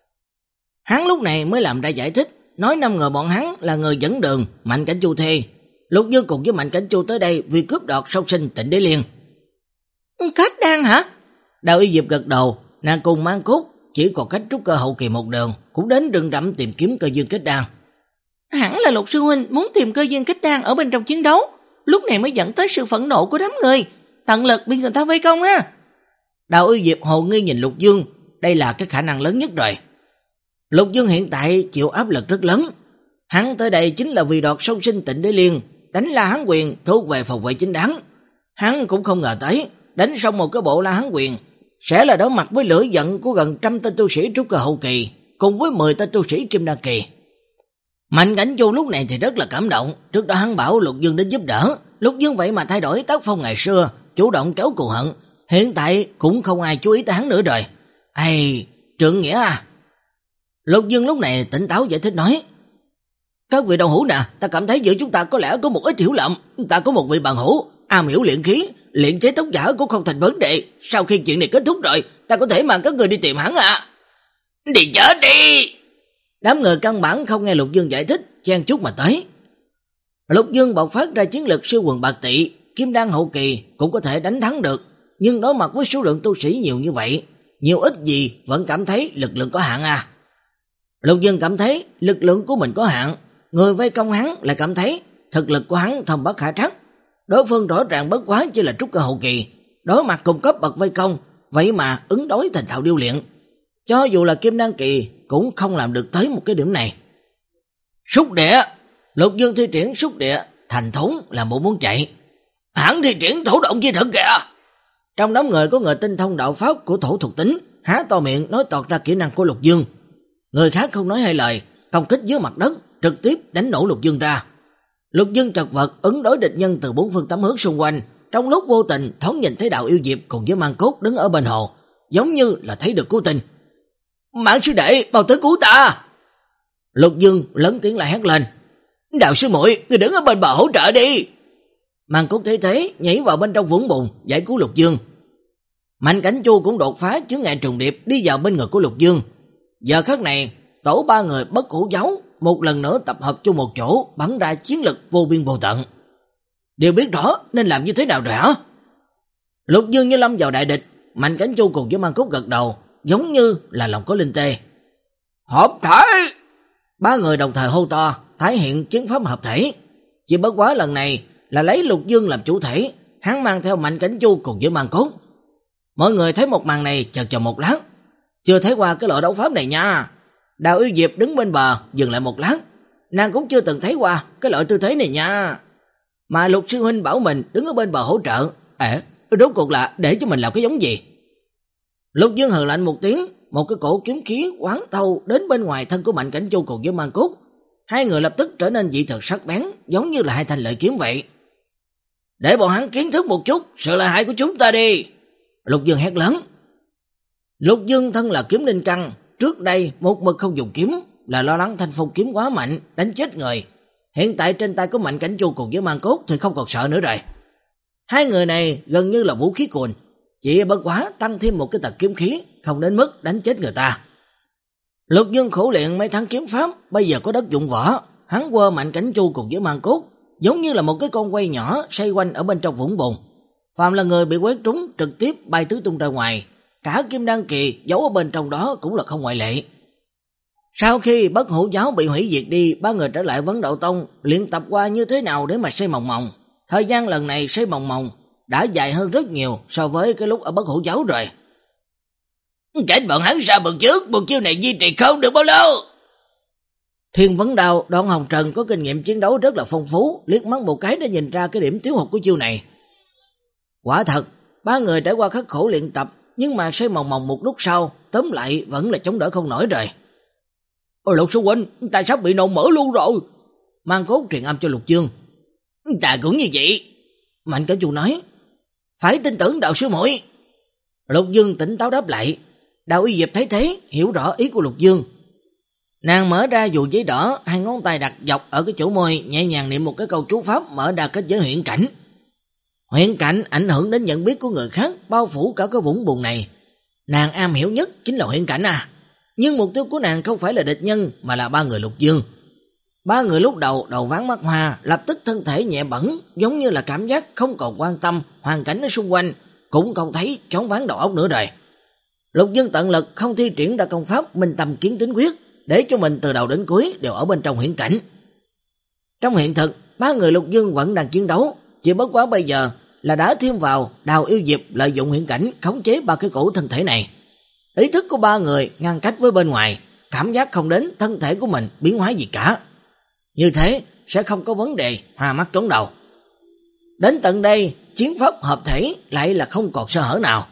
Hắn lúc này mới làm ra giải thích, nói năm người bọn hắn là người dẫn đường, Mạnh Cảnh Chu thê. Lục Dương cùng với Mạnh Cảnh Chu tới đây vì cướp đoạt song sinh Tịnh Đế Liên. Kết đan hả? Đào Yêu Diệp gật đầu, nàng cùng Mang Cốt chỉ còn cách trúc cơ hậu kỳ một đường, cũng đến rừng rậm tìm kiếm cơ duyên kết đan. Hẳn là Lục sư huynh muốn tìm cơ duyên kết đan ở bên trong chiến đấu, lúc này mới dẫn tới sự phẫn nộ của đám người, tận lực bị người ta vây công ha. Đào Yêu Diệp hồ nghi nhìn Lục Dương, đây là cái khả năng lớn nhất rồi. Lục Dương hiện tại chịu áp lực rất lớn, hắn tới đây chính là vì đoạt song sinh Tịnh Đế Liên, đánh La Hán Quyền thuộc về phòng vệ chính đáng. Hắn cũng không ngờ tới, đánh xong một cái bộ La Hán Quyền sẽ là đối mặt với lửa giận của gần trăm tên tu sĩ trúc cơ hậu kỳ, cùng với mười tên tu sĩ kim đan kỳ. Mạnh Cảnh Chu lúc này thì rất là cảm động, trước đó hắn bảo Lục Dương đến giúp đỡ, Lục Dương vậy mà thay đổi tác phong ngày xưa, chủ động kéo cừu hận, hiện tại cũng không ai chú ý tới hắn nữa rồi. Ây, trượng nghĩa à. Lục Dương lúc này tỉnh táo giải thích nói, các vị đồng hữu nè, ta cảm thấy giữa chúng ta có lẽ có một ít hiểu lầm, ta có một vị bằng hữu, am hiểu luyện khí, luyện chế tốc giả cũng không thành vấn đề, sau khi chuyện này kết thúc rồi, ta có thể mang các người đi tìm hắn à. Đi chết đi! Đám người căn bản không nghe Lục Dương giải thích, chen chúc mà tới. Lục Dương bộc phát ra chiến lược siêu quần bạc tỵ, kim đan hậu kỳ cũng có thể đánh thắng được, nhưng đối mặt với số lượng tu sĩ nhiều như vậy, nhiều ít gì vẫn cảm thấy lực lượng có hạn à. Lục Dương cảm thấy lực lượng của mình có hạn, người vây công hắn lại cảm thấy thực lực của hắn thâm bất khả trắc. Đối phương rõ ràng bất quá chỉ là trúc cơ hậu kỳ, đối mặt cùng cấp bậc vây công, vậy mà ứng đối thành thạo điêu luyện. Cho dù là kim đan kỳ cũng không làm được tới một cái điểm này. Xúc địa, Lục Dương thi triển xúc địa, thành thốn là một muốn chạy. Hắn thi triển thổ động chi thực kìa. Trong đám người có người tinh thông đạo pháp của thổ thuộc tính, há to miệng nói toạc ra kỹ năng của Lục Dương. Người khác không nói hai lời, công kích dưới mặt đất, trực tiếp đánh nổ Lục Dương ra. Lục Dương chật vật ứng đối địch nhân từ bốn phương tám hướng xung quanh, trong lúc vô tình thoáng nhìn thấy Đạo Yêu Diệp cùng với Mang Cốt đứng ở bên hồ, giống như là thấy được cứu tinh. Mạng sư đệ, bao tới cứu ta! Lục Dương lớn tiếng lại hét lên. Đạo sư muội, người đứng ở bên bờ hỗ trợ đi! Mang Cốt thấy thế, nhảy vào bên trong vũng bùn, giải cứu Lục Dương. Mạnh Cảnh Chu cũng đột phá chướng ngại trùng điệp đi vào bên người của Lục Dương. Giờ khắc này, tổ ba người bất hủ dấu một lần nữa tập hợp chung một chỗ, bắn ra chiến lực vô biên vô tận. Đều biết rõ nên làm như thế nào rồi hả? Lục Dương như lâm vào đại địch, Mạnh Cảnh Chu cùng với Mang Cốt gật đầu, giống như là lòng có linh tê. Hợp thể! Ba người đồng thời hô to, tái hiện chiến pháp hợp thể. Chỉ bất quá lần này là lấy Lục Dương làm chủ thể, hắn mang theo Mạnh Cảnh Chu cùng với Mang Cốt. Mọi người thấy một màn này chợt chờ một lát, chưa thấy qua cái loại đấu pháp này nha. Đào Yêu Diệp đứng bên bờ dừng lại một lát, nàng cũng chưa từng thấy qua cái loại tư thế này nha. Mà Lục sư huynh bảo mình đứng ở bên bờ hỗ trợ, ế, rốt cuộc là để cho mình làm cái giống gì? Lục Dương hừ lạnh một tiếng, một cái cổ kiếm khí quán thâu đến bên ngoài thân của Mạnh Cảnh Chu cùng với Mang Cốt. Hai người lập tức trở nên dị thực sắc bén, giống như là hai thanh lợi kiếm vậy. Để bọn hắn kiến thức một chút sự lợi hại của chúng ta đi. Lục Dương hét lớn. Lục Dương thân là kiếm linh căn, trước đây một mực không dùng kiếm là lo lắng Thanh Phong kiếm quá mạnh, đánh chết người. Hiện tại trên tay có Mạnh Cảnh Chu cùng với Mang Cốt thì không còn sợ nữa rồi. Hai người này gần như là vũ khí cuồn, chỉ bất quá tăng thêm một cái tật kiếm khí, không đến mức đánh chết người ta. Lục Dương khổ luyện mấy tháng kiếm pháp, bây giờ có đất dụng võ, hắn quơ Mạnh Cảnh Chu cùng với Mang Cốt, giống như là một cái con quay nhỏ xoay quanh ở bên trong vũng bùn. Phàm là người bị quét trúng trực tiếp bay tứ tung ra ngoài, cả Kim Đan kỳ giấu ở bên trong đó cũng là không ngoại lệ. Sau khi Bất Hủ giáo bị hủy diệt đi, ba người trở lại Vấn Đạo Tông luyện tập qua như thế nào để mà xây mòng mòng. Thời gian lần này xây mòng mòng đã dài hơn rất nhiều so với cái lúc ở Bất Hủ giáo rồi. Cảnh bọn hắn ra bực trước, một chiêu này duy trì không được bao lâu. Thiên Vấn Đạo, Đoạn Hồng Trần có kinh nghiệm chiến đấu rất là phong phú, liếc mắt một cái đã nhìn ra cái điểm thiếu hụt của chiêu này. Quả thật, ba người trải qua khắc khổ luyện tập, nhưng mà xây mòng mòng một lúc sau, tóm lại vẫn là chống đỡ không nổi rồi. Ôi Lục sư huynh, ta sắp bị nôn mỡ luôn rồi. Mang Cốt truyền âm cho Lục Dương. Ta cũng như vậy. Mạnh Cảnh Chu nói. Phải tin tưởng Đạo sư muội. Lục Dương tỉnh táo đáp lại. Đạo Y Diệp thấy thế, hiểu rõ ý của Lục Dương. Nàng mở ra dù giấy đỏ, hai ngón tay đặt dọc ở cái chỗ môi, nhẹ nhàng niệm một cái câu chú pháp mở ra kết giới huyễn cảnh. Huyễn cảnh ảnh hưởng đến nhận biết của người khác, bao phủ cả cái vũng bùn này. Nàng am hiểu nhất chính là huyễn cảnh à. Nhưng mục tiêu của nàng không phải là địch nhân mà là ba người Lục Dương. Ba người lúc đầu đầu ván mắt hoa, lập tức thân thể nhẹ bẩn, giống như là cảm giác không còn quan tâm hoàn cảnh ở xung quanh, cũng không thấy choáng váng đầu óc nữa rồi. Lục Dương tận lực không thi triển ra công pháp Minh Tâm Kiến Tính Quyết, để cho mình từ đầu đến cuối đều ở bên trong huyễn cảnh. Trong hiện thực, ba người Lục Dương vẫn đang chiến đấu, chỉ bất quá bây giờ là đã thêm vào Đào Yêu Diệp lợi dụng huyễn cảnh khống chế ba cái cổ thân thể này. Ý thức của ba người ngăn cách với bên ngoài, cảm giác không đến thân thể của mình biến hóa gì cả. Như thế sẽ không có vấn đề hoa mắt trốn đầu. Đến tận đây, chiến pháp hợp thể lại là không còn sơ hở nào.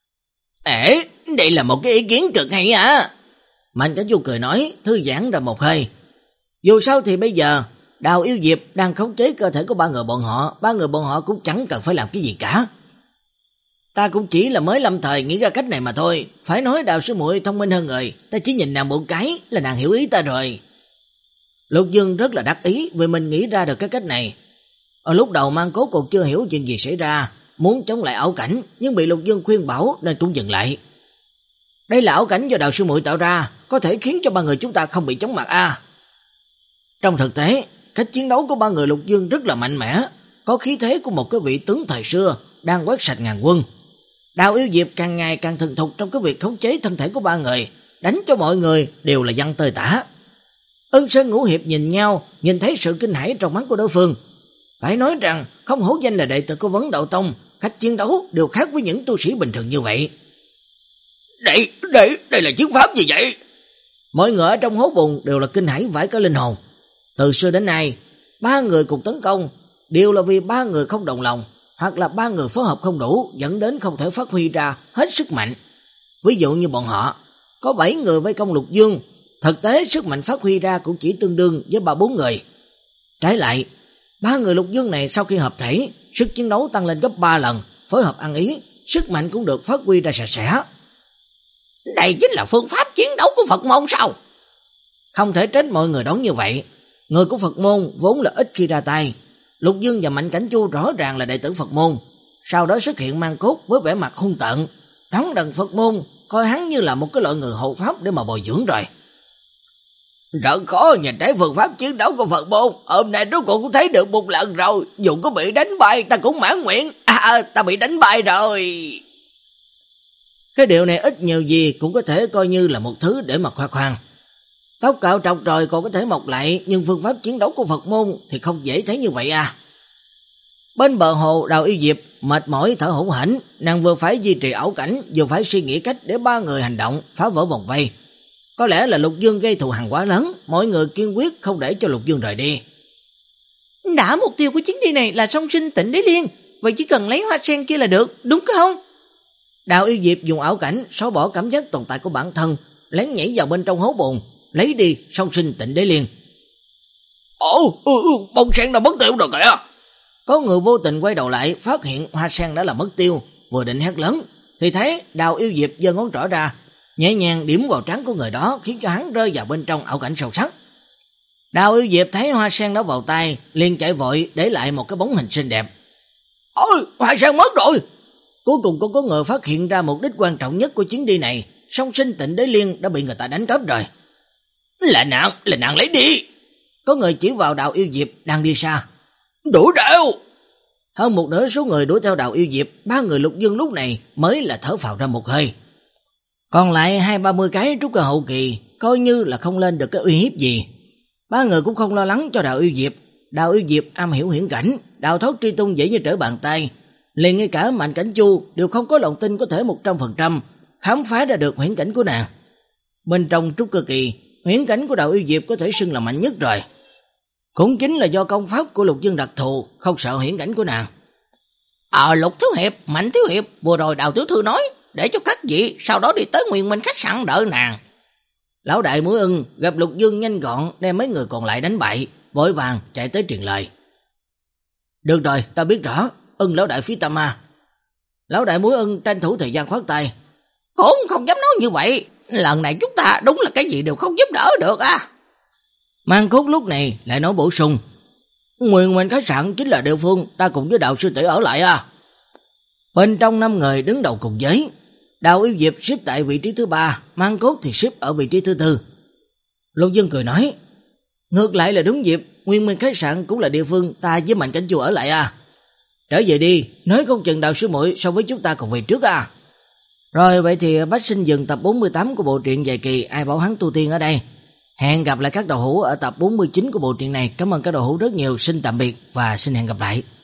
Ê, đây là một cái ý kiến cực hay à. Mạnh Cảnh Chu cười nói, thư giãn ra một hơi. Dù sao thì bây giờ, Đào Yêu Diệp đang khống chế cơ thể của ba người bọn họ, ba người bọn họ cũng chẳng cần phải làm cái gì cả. Ta cũng chỉ là mới lâm thời nghĩ ra cách này mà thôi. Phải nói Đào sư muội thông minh hơn người, ta chỉ nhìn nàng một cái là nàng hiểu ý ta rồi. Lục Dương rất là đắc ý vì mình nghĩ ra được cái cách này. Ở lúc đầu Mang Cốt còn chưa hiểu chuyện gì xảy ra, muốn chống lại ảo cảnh, nhưng bị Lục Dương khuyên bảo nên cũng dừng lại. Đây là ảo cảnh do Đào sư muội tạo ra, có thể khiến cho ba người chúng ta không bị chóng mặt a. À. Trong thực tế, cách chiến đấu của ba người Lục Dương rất là mạnh mẽ, có khí thế của một cái vị tướng thời xưa đang quét sạch ngàn quân. Đào Yêu Diệp càng ngày càng thuần thục trong cái việc khống chế thân thể của ba người, đánh cho mọi người đều là văng tơi tả. Ân Sơn Ngũ Hiệp nhìn nhau, nhìn thấy sự kinh hãi trong mắt của đối phương. Phải nói rằng không hổ danh là đệ tử của Vấn Đạo Tông, cách chiến đấu đều khác với những tu sĩ bình thường như vậy. Đây, đây, đây là chiến pháp gì vậy? Mọi người ở trong hố bùn đều là kinh hãi vãi cả linh hồn. Từ xưa đến nay, ba người cùng tấn công đều là vì ba người không đồng lòng, hoặc là ba người phối hợp không đủ, dẫn đến không thể phát huy ra hết sức mạnh. Ví dụ như bọn họ, có bảy người vây công Lục Dương, thực tế sức mạnh phát huy ra cũng chỉ tương đương với ba bốn người. Trái lại, ba người Lục Dương này sau khi hợp thể, sức chiến đấu tăng lên gấp ba lần, phối hợp ăn ý, sức mạnh cũng được phát huy ra sạch sẽ. Đây chính là phương pháp chiến đấu của Phật môn sao? Không thể trách mọi người đoán như vậy. Người của Phật môn vốn là ít khi ra tay. Lục Dương và Mạnh Cảnh Chu rõ ràng là đệ tử Phật môn. Sau đó xuất hiện Mang Cốt với vẻ mặt hung tợn, đoán rằng Phật môn coi hắn như là một cái loại người hộ pháp để mà bồi dưỡng rồi. Rất khó nhìn thấy phương pháp chiến đấu của Phật môn. Hôm nay rốt cuộc cũng thấy được một lần rồi. Dù có bị đánh bay ta cũng mãn nguyện. À, ta bị đánh bay rồi. Cái điều này ít nhiều gì cũng có thể coi như là một thứ để mà khoe khoang. Tóc cạo trọc rồi còn có thể mọc lại, nhưng phương pháp chiến đấu của Phật môn thì không dễ thấy như vậy à. Bên bờ hồ, Đào Yêu Diệp mệt mỏi thở hổn hển, nàng vừa phải duy trì ảo cảnh, vừa phải suy nghĩ cách để ba người hành động phá vỡ vòng vây. Có lẽ là Lục Dương gây thù hằn quá lớn, mọi người kiên quyết không để cho Lục Dương rời đi. Đã mục tiêu của chuyến đi này là song sinh Tịnh Đế Liên, vậy chỉ cần lấy hoa sen kia là được, đúng không? Đào Yêu Diệp dùng ảo cảnh xóa bỏ cảm giác tồn tại của bản thân, lén nhảy vào bên trong hố bùn, lấy đi song sinh Tịnh Đế Liên. Ồ, bông sen đã mất tiêu rồi kìa. Có người vô tình quay đầu lại, phát hiện hoa sen đã là mất tiêu, vừa định hét lớn thì thấy Đào Yêu Diệp giơ ngón trỏ ra, nhẹ nhàng điểm vào trán của người đó, khiến cho hắn rơi vào bên trong ảo cảnh sâu sắc. Đào Yêu Diệp thấy hoa sen đã vào tay, liền chạy vội để lại một cái bóng hình xinh đẹp. Ôi, hoa sen mất rồi! Cuối cùng cũng có người phát hiện ra mục đích quan trọng nhất của chuyến đi này, Song Sinh Tịnh Đế Liên đã bị người ta đánh cắp rồi. Là nàng, là nàng lấy đi! Có người chỉ vào Đào Yêu Diệp đang đi xa. Đuổi theo! Hơn một nửa số người đuổi theo Đào Yêu Diệp, ba người Lục Dương lúc này mới là thở phào ra một hơi. Còn lại hai ba mươi cái trúc cơ hậu kỳ, coi như là không lên được cái uy hiếp gì. Ba người cũng không lo lắng cho Đào Yêu Diệp. Đào Yêu Diệp am hiểu hiển cảnh, đào thoát truy tung dễ như trở bàn tay. Liền ngay cả Mạnh Cảnh Chu đều không có lòng tin có thể một trăm phần trăm khám phá ra được huyễn cảnh của nàng. Bên trong trúc cơ kỳ, huyễn cảnh của Đào Yêu Diệp có thể xưng là mạnh nhất rồi. Cũng chính là do công pháp của Lục Dương đặc thù, không sợ huyễn cảnh của nàng. Ờ Lục Thiếu Hiệp, Mạnh Thiếu Hiệp, vừa rồi Đào Tiểu Thư nói để cho các vị sau đó đi tới Nguyên Minh khách sạn đợi nàng. Lão đại Mũi Ưng gặp Lục Dương nhanh gọn đem mấy người còn lại đánh bại, vội vàng chạy tới truyền lời. Được rồi, ta biết rõ, Ưng lão đại phía Tam Ma. Lão đại Mũi Ưng tranh thủ thời gian khoát tay. Cũng không dám nói như vậy, lần này chúng ta đúng là cái gì đều không giúp đỡ được à. Mang Cốt lúc này lại nói bổ sung. Nguyên Minh khách sạn chính là địa phương ta cùng với Đạo sư tỷ ở lại à. Bên trong năm người đứng đầu cùng giới, Đào Yêu Diệp xếp tại vị trí thứ ba, Mang Cốt thì xếp ở vị trí thứ tư. Lục Dương cười nói, ngược lại là đúng dịp, Nguyên Minh khách sạn cũng là địa phương ta với Mạnh Cảnh Chu ở lại à. Trở về đi, nói không chừng Đạo sư muội so với chúng ta còn về trước à. Rồi vậy thì Bách Sinh dừng tập bốn mươi tám của bộ truyện dài kỳ Ai Bảo Hắn Tu Tiên ở đây. Hẹn gặp lại các đầu hữu ở tập bốn mươi chín của bộ truyện này. Cảm ơn các đầu hữu rất nhiều, xin tạm biệt và xin hẹn gặp lại.